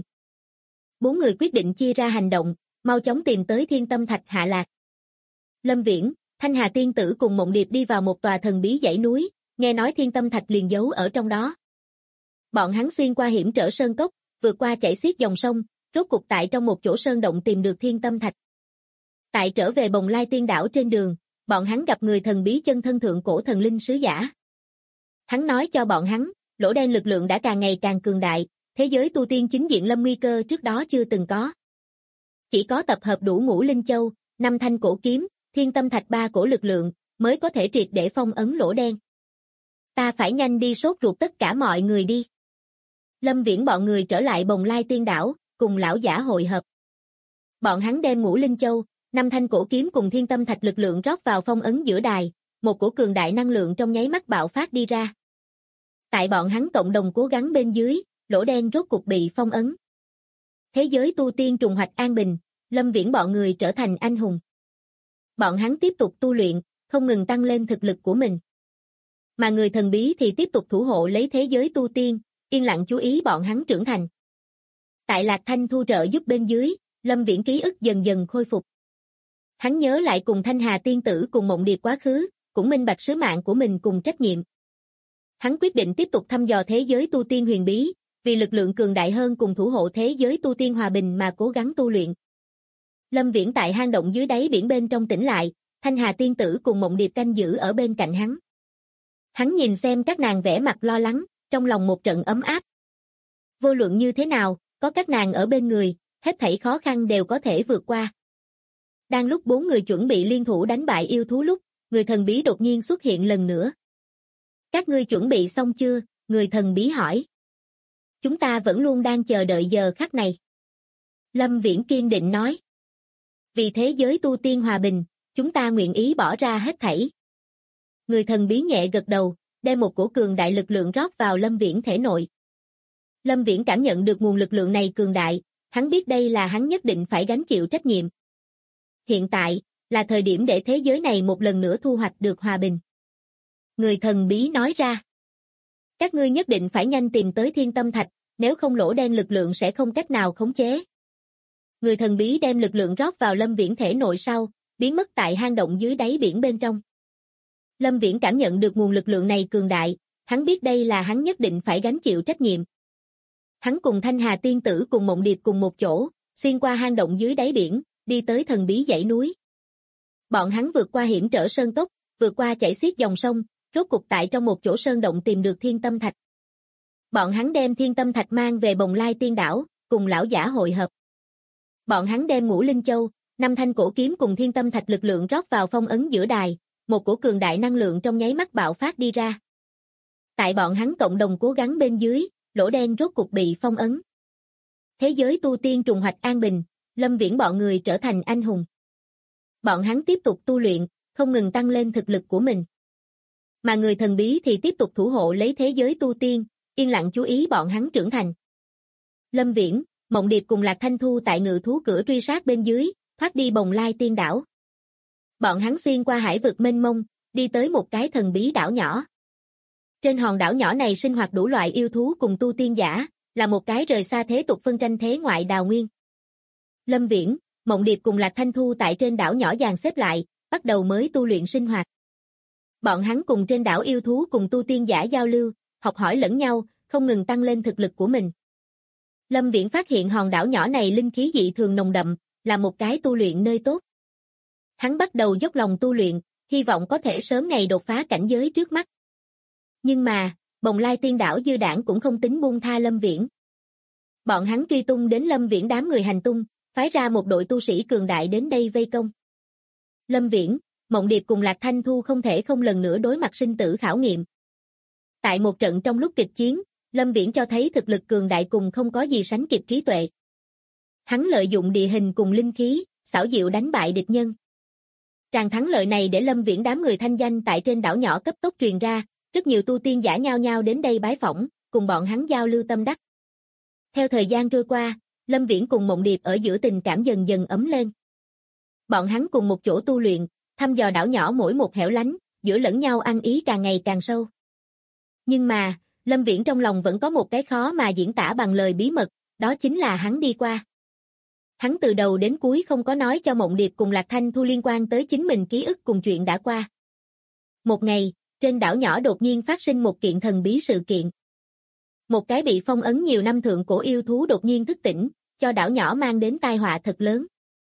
4 người quyết định chia ra hành động, mau chóng tìm tới Thiên Tâm Thạch hạ lạc. Lâm Viễn, Thanh Hà tiên tử cùng Mộng Điệp đi vào một tòa thần bí dãy núi, nghe nói Thiên Tâm Thạch liền giấu ở trong đó. Bọn hắn xuyên qua hiểm trở sơn cốc, vượt qua chảy xiết dòng sông, rốt cục tại trong một chỗ sơn động tìm được Thiên Tâm Thạch. Tại trở về Bồng Lai Tiên đảo trên đường, bọn hắn gặp người thần bí chân thân thượng cổ thần linh sứ giả. Hắn nói cho bọn hắn, lỗ đen lực lượng đã càng ngày càng cường đại, thế giới tu tiên chính diện lâm nguy cơ trước đó chưa từng có. Chỉ có tập hợp đủ ngũ linh châu, 5 thanh cổ kiếm, Thiên Tâm Thạch 3 cổ lực lượng, mới có thể triệt để phong ấn lỗ đen. Ta phải nhanh đi sốt ruột tất cả mọi người đi. Lâm Viễn bọn người trở lại Bồng Lai Tiên đảo, cùng lão giả hội hợp. Bọn hắn đem ngũ linh châu, 5 thanh cổ kiếm cùng Thiên Tâm Thạch lực lượng rót vào phong ấn giữa đài, một cổ cường đại năng lượng trong nháy mắt bạo phát đi ra. Tại bọn hắn cộng đồng cố gắng bên dưới, lỗ đen rốt cục bị phong ấn. Thế giới tu tiên trùng hoạch an bình, Lâm Viễn bọn người trở thành anh hùng. Bọn hắn tiếp tục tu luyện, không ngừng tăng lên thực lực của mình. Mà người thần bí thì tiếp tục thủ hộ lấy thế giới tu tiên, yên lặng chú ý bọn hắn trưởng thành. Tại Lạc Thanh thu trợ giúp bên dưới, Lâm Viễn ký ức dần dần khôi phục. Hắn nhớ lại cùng Thanh Hà tiên tử cùng Mộng Điệp quá khứ, cũng minh bạch sứ mạng của mình cùng trách nhiệm. Hắn quyết định tiếp tục thăm dò thế giới tu tiên huyền bí, vì lực lượng cường đại hơn cùng thủ hộ thế giới tu tiên hòa bình mà cố gắng tu luyện. Lâm Viễn tại hang động dưới đáy biển bên trong tỉnh lại, Thanh Hà tiên tử cùng Mộng Điệp canh giữ ở bên cạnh hắn. Hắn nhìn xem các nàng vẻ mặt lo lắng, trong lòng một trận ấm áp. Vô luận như thế nào, có các nàng ở bên người, hết thảy khó khăn đều có thể vượt qua. Đang lúc bốn người chuẩn bị liên thủ đánh bại yêu thú lúc, người thần bí đột nhiên xuất hiện lần nữa. Các ngươi chuẩn bị xong chưa? Người thần bí hỏi. Chúng ta vẫn luôn đang chờ đợi giờ khắc này. Lâm Viễn kiên định nói. Vì thế giới tu tiên hòa bình, chúng ta nguyện ý bỏ ra hết thảy. Người thần bí nhẹ gật đầu, đem một cổ cường đại lực lượng rót vào Lâm Viễn thể nội. Lâm Viễn cảm nhận được nguồn lực lượng này cường đại, hắn biết đây là hắn nhất định phải gánh chịu trách nhiệm. Hiện tại, là thời điểm để thế giới này một lần nữa thu hoạch được hòa bình. Người thần bí nói ra. Các ngươi nhất định phải nhanh tìm tới Thiên Tâm Thạch, nếu không lỗ đen lực lượng sẽ không cách nào khống chế. Người thần bí đem lực lượng rót vào Lâm Viễn thể nội sau, biến mất tại hang động dưới đáy biển bên trong. Lâm Viễn cảm nhận được nguồn lực lượng này cường đại, hắn biết đây là hắn nhất định phải gánh chịu trách nhiệm. Hắn cùng Thanh Hà tiên tử cùng Mộng Điệp cùng một chỗ, xuyên qua hang động dưới đáy biển, đi tới thần bí dãy núi. Bọn hắn vượt qua hiểm trở sơn cốc, vượt qua chảy xiết dòng sông, rốt cục tại trong một chỗ sơn động tìm được Thiên Tâm Thạch. Bọn hắn đem Thiên Tâm Thạch mang về Bồng Lai Tiên Đảo, cùng lão giả hội hợp. Bọn hắn đem Ngũ Linh Châu, 5 thanh cổ kiếm cùng Thiên Tâm Thạch lực lượng rót vào phong ấn giữa đài, một cổ cường đại năng lượng trong nháy mắt bạo phát đi ra. Tại bọn hắn cộng đồng cố gắng bên dưới, lỗ đen rốt cục bị phong ấn. Thế giới tu tiên trùng hoạch an bình, Lâm Viễn bọn người trở thành anh hùng. Bọn hắn tiếp tục tu luyện, không ngừng tăng lên thực lực của mình. Mà người thần bí thì tiếp tục thủ hộ lấy thế giới tu tiên, yên lặng chú ý bọn hắn trưởng thành. Lâm Viễn, Mộng Điệp cùng Lạc Thanh Thu tại ngự thú cửa truy sát bên dưới, thoát đi Bồng Lai Tiên Đảo. Bọn hắn xuyên qua hải vực mênh mông, đi tới một cái thần bí đảo nhỏ. Trên hòn đảo nhỏ này sinh hoạt đủ loại yêu thú cùng tu tiên giả, là một cái rời xa thế tục phân tranh thế ngoại đào nguyên. Lâm Viễn, Mộng Điệp cùng Lạc Thanh Thu tại trên đảo nhỏ dàn xếp lại, bắt đầu mới tu luyện sinh hoạt. Bọn hắn cùng trên đảo yêu thú cùng tu tiên giả giao lưu, học hỏi lẫn nhau, không ngừng tăng lên thực lực của mình. Lâm Viễn phát hiện hòn đảo nhỏ này linh khí dị thường nồng đậm, là một cái tu luyện nơi tốt. Hắn bắt đầu dốc lòng tu luyện, hy vọng có thể sớm ngày đột phá cảnh giới trước mắt. Nhưng mà, Bồng Lai Tiên Đảo dư đảng cũng không tính buông tha Lâm Viễn. Bọn hắn truy tung đến Lâm Viễn đám người hành tung, phái ra một đội tu sĩ cường đại đến đây vây công. Lâm Viễn, Mộng Điệp cùng Lạc Thanh Thu không thể không lần nữa đối mặt sinh tử khảo nghiệm. Tại một trận trong lúc kịch chiến, Lâm Viễn cho thấy thực lực cường đại cùng không có gì sánh kịp trí tuệ. Hắn lợi dụng địa hình cùng linh khí, xảo diệu đánh bại địch nhân. Tràng thắng lợi này để Lâm Viễn đám người thanh danh tại trên đảo nhỏ cấp tốc truyền ra, rất nhiều tu tiên giả nhao nhao đến đây bái phỏng, cùng bọn hắn giao lưu tâm đắc. Theo thời gian trôi qua, Lâm Viễn cùng Mộng Điệp ở giữa tình cảm dần dần ấm lên. Bọn hắn cùng một chỗ tu luyện, thăm dò đảo nhỏ mỗi một hẻo lánh, giữa lẫn nhau ăn ý càng ngày càng sâu. Nhưng mà, Lâm Viễn trong lòng vẫn có một cái khó mà diễn tả bằng lời bí mật, đó chính là hắn đi qua. Hắn từ đầu đến cuối không có nói cho Mộng Điệp cùng Lạc Thanh Thu liên quan tới chính mình ký ức cùng chuyện đã qua. Một ngày, trên đảo nhỏ đột nhiên phát sinh một kiện thần bí sự kiện. Một cái bị phong ấn nhiều năm thượng cổ yêu thú đột nhiên thức tỉnh, cho đảo nhỏ mang đến tai họa thật lớn.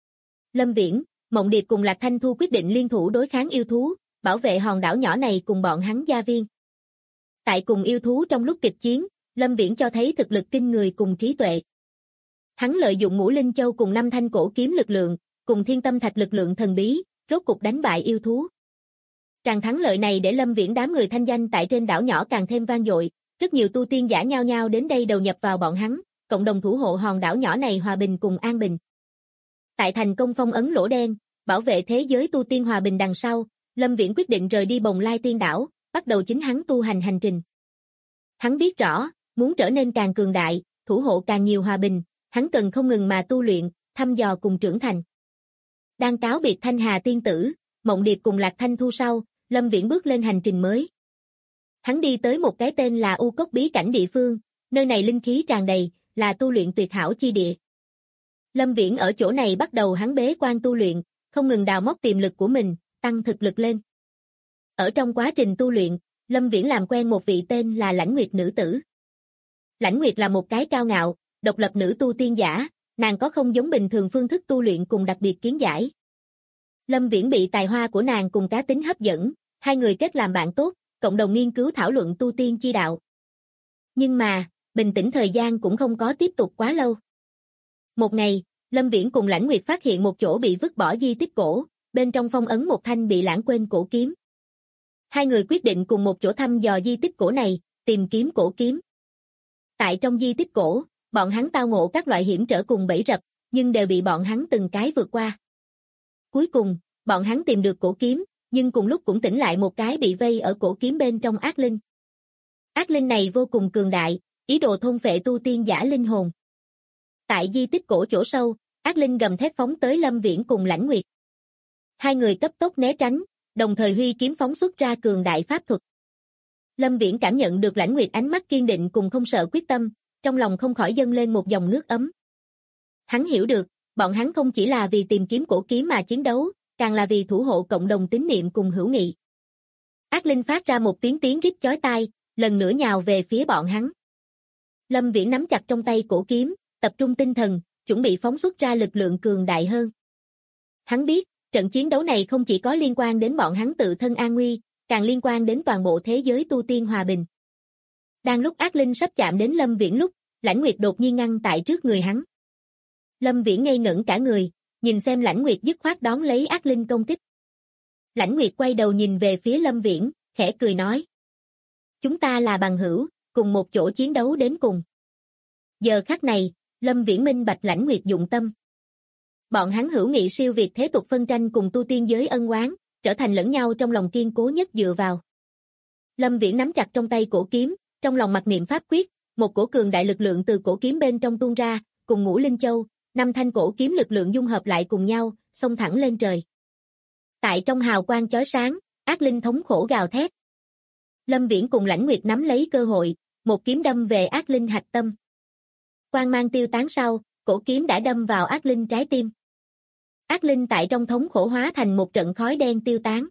Lâm Viễn, Mộng Điệp cùng Lạc Thanh Thu quyết định liên thủ đối kháng yêu thú, bảo vệ hòn đảo nhỏ này cùng bọn hắn gia viên. Tại cùng yêu thú trong lúc kịch chiến, Lâm Viễn cho thấy thực lực kinh người cùng trí tuệ. Hắn lợi dụng Ngũ Linh Châu cùng 5 thanh cổ kiếm lực lượng, cùng Thiên Tâm Thạch lực lượng thần bí, rốt cục đánh bại yêu thú. Tràng thắng lợi này để Lâm Viễn đám người thanh danh tại trên đảo nhỏ càng thêm vang dội, rất nhiều tu tiên giả nhao nhao đến đây đầu nhập vào bọn hắn, cộng đồng thủ hộ hòn đảo nhỏ này hòa bình cùng an bình. Tại thành công phong ấn lỗ đen, bảo vệ thế giới tu tiên hòa bình đằng sau, Lâm Viễn quyết định rời đi Bồng Lai Tiên Đảo, bắt đầu chính hắn tu hành hành trình. Hắn biết rõ, muốn trở nên càng cường đại, thủ hộ càng nhiều hòa bình, hắn cần không ngừng mà tu luyện, thăm dò cùng trưởng thành. Đang cáo biệt Thanh Hà tiên tử, Mộng Điệp cùng Lạc Thanh Thu sau, Lâm Viễn bước lên hành trình mới. Hắn đi tới một cái tên là U Cốc bí cảnh địa phương, nơi này linh khí tràn đầy, là tu luyện tuyệt hảo chi địa. Lâm Viễn ở chỗ này bắt đầu hắn bế quan tu luyện, không ngừng đào móc tiềm lực của mình, tăng thực lực lên. Ở trong quá trình tu luyện, Lâm Viễn làm quen một vị tên là Lãnh Nguyệt nữ tử. Lãnh Nguyệt là một cái cao ngạo, độc lập nữ tu tiên giả, nàng có không giống bình thường phương thức tu luyện cùng đặc biệt kiến giải. Lâm Viễn bị tài hoa của nàng cùng cá tính hấp dẫn, hai người kết làm bạn tốt, cộng đồng nghiên cứu thảo luận tu tiên chi đạo. Nhưng mà, bình tĩnh thời gian cũng không có tiếp tục quá lâu. Một ngày, Lâm Viễn cùng Lãnh Nguyệt phát hiện một chỗ bị vứt bỏ di tích cổ, bên trong phong ấn một thanh bị lãng quên cổ kiếm. Hai người quyết định cùng một chỗ thăm dò di tích cổ này, tìm kiếm cổ kiếm. Tại trong di tích cổ, bọn hắn tao ngộ các loại hiểm trở cùng bẫy rập, nhưng đều bị bọn hắn từng cái vượt qua. Cuối cùng, bọn hắn tìm được cổ kiếm, nhưng cùng lúc cũng tỉnh lại một cái bị vây ở cổ kiếm bên trong ác linh. Ác linh này vô cùng cường đại, ý đồ thôn phệ tu tiên giả linh hồn. Tại di tích cổ chỗ sâu, ác linh gầm thét phóng tới Lâm Viễn cùng Lãnh Nguyệt. Hai người cấp tốc né tránh, đồng thời huy kiếm phóng xuất ra cường đại pháp thuật. Lâm Viễn cảm nhận được Lãnh Nguyệt ánh mắt kiên định cùng không sợ quyết tâm, trong lòng không khỏi dâng lên một dòng nước ấm. Hắn hiểu được, bọn hắn không chỉ là vì tìm kiếm cổ kiếm mà chiến đấu, càng là vì thủ hộ cộng đồng tín niệm cùng hữu nghị. Ác linh phát ra một tiếng rít chói tai, lần nữa nhào về phía bọn hắn. Lâm Viễn nắm chặt trong tay cổ kiếm, tập trung tinh thần, chuẩn bị phóng xuất ra lực lượng cường đại hơn. Hắn biết, trận chiến đấu này không chỉ có liên quan đến bọn hắn tự thân an nguy, càng liên quan đến toàn bộ thế giới tu tiên hòa bình. Đang lúc ác linh sắp chạm đến Lâm Viễn lúc, Lãnh Nguyệt đột nhiên ngăn tại trước người hắn. Lâm Viễn ngây ngẩn cả người, nhìn xem Lãnh Nguyệt dứt khoát đón lấy ác linh công kích. Lãnh Nguyệt quay đầu nhìn về phía Lâm Viễn, khẽ cười nói: "Chúng ta là bằng hữu, cùng một chỗ chiến đấu đến cùng." Giờ khắc này, Lâm Viễn minh bạch Lãnh Nguyệt dụng tâm. Bọn hắn hữu nghị siêu việt thế tục phân tranh cùng tu tiên giới ân oán, trở thành lẫn nhau trong lòng kiên cố nhất dựa vào. Lâm Viễn nắm chặt trong tay cổ kiếm, trong lòng mặc niệm pháp quyết, một cổ cường đại lực lượng từ cổ kiếm bên trong tuôn ra, cùng Ngũ Linh Châu, 5 thanh cổ kiếm lực lượng dung hợp lại cùng nhau, xông thẳng lên trời. Tại trong hào quang chói sáng, ác linh thống khổ gào thét. Lâm Viễn cùng Lãnh Nguyệt nắm lấy cơ hội, một kiếm đâm về ác linh hạch tâm. Quang mang tiêu tán sau, cổ kiếm đã đâm vào ác linh trái tim. Ác linh tại trong thống khổ hóa thành một trận khói đen tiêu tán.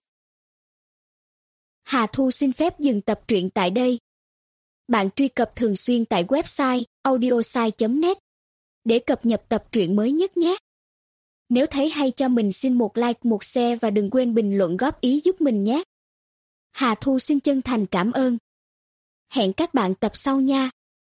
Hà Thu xin phép dừng tập truyện tại đây. Bạn truy cập thường xuyên tại website audiosai.net để cập nhật tập truyện mới nhất nhé. Nếu thấy hay cho mình xin một like, một share và đừng quên bình luận góp ý giúp mình nhé. Hà Thu xin chân thành cảm ơn. Hẹn các bạn tập sau nha.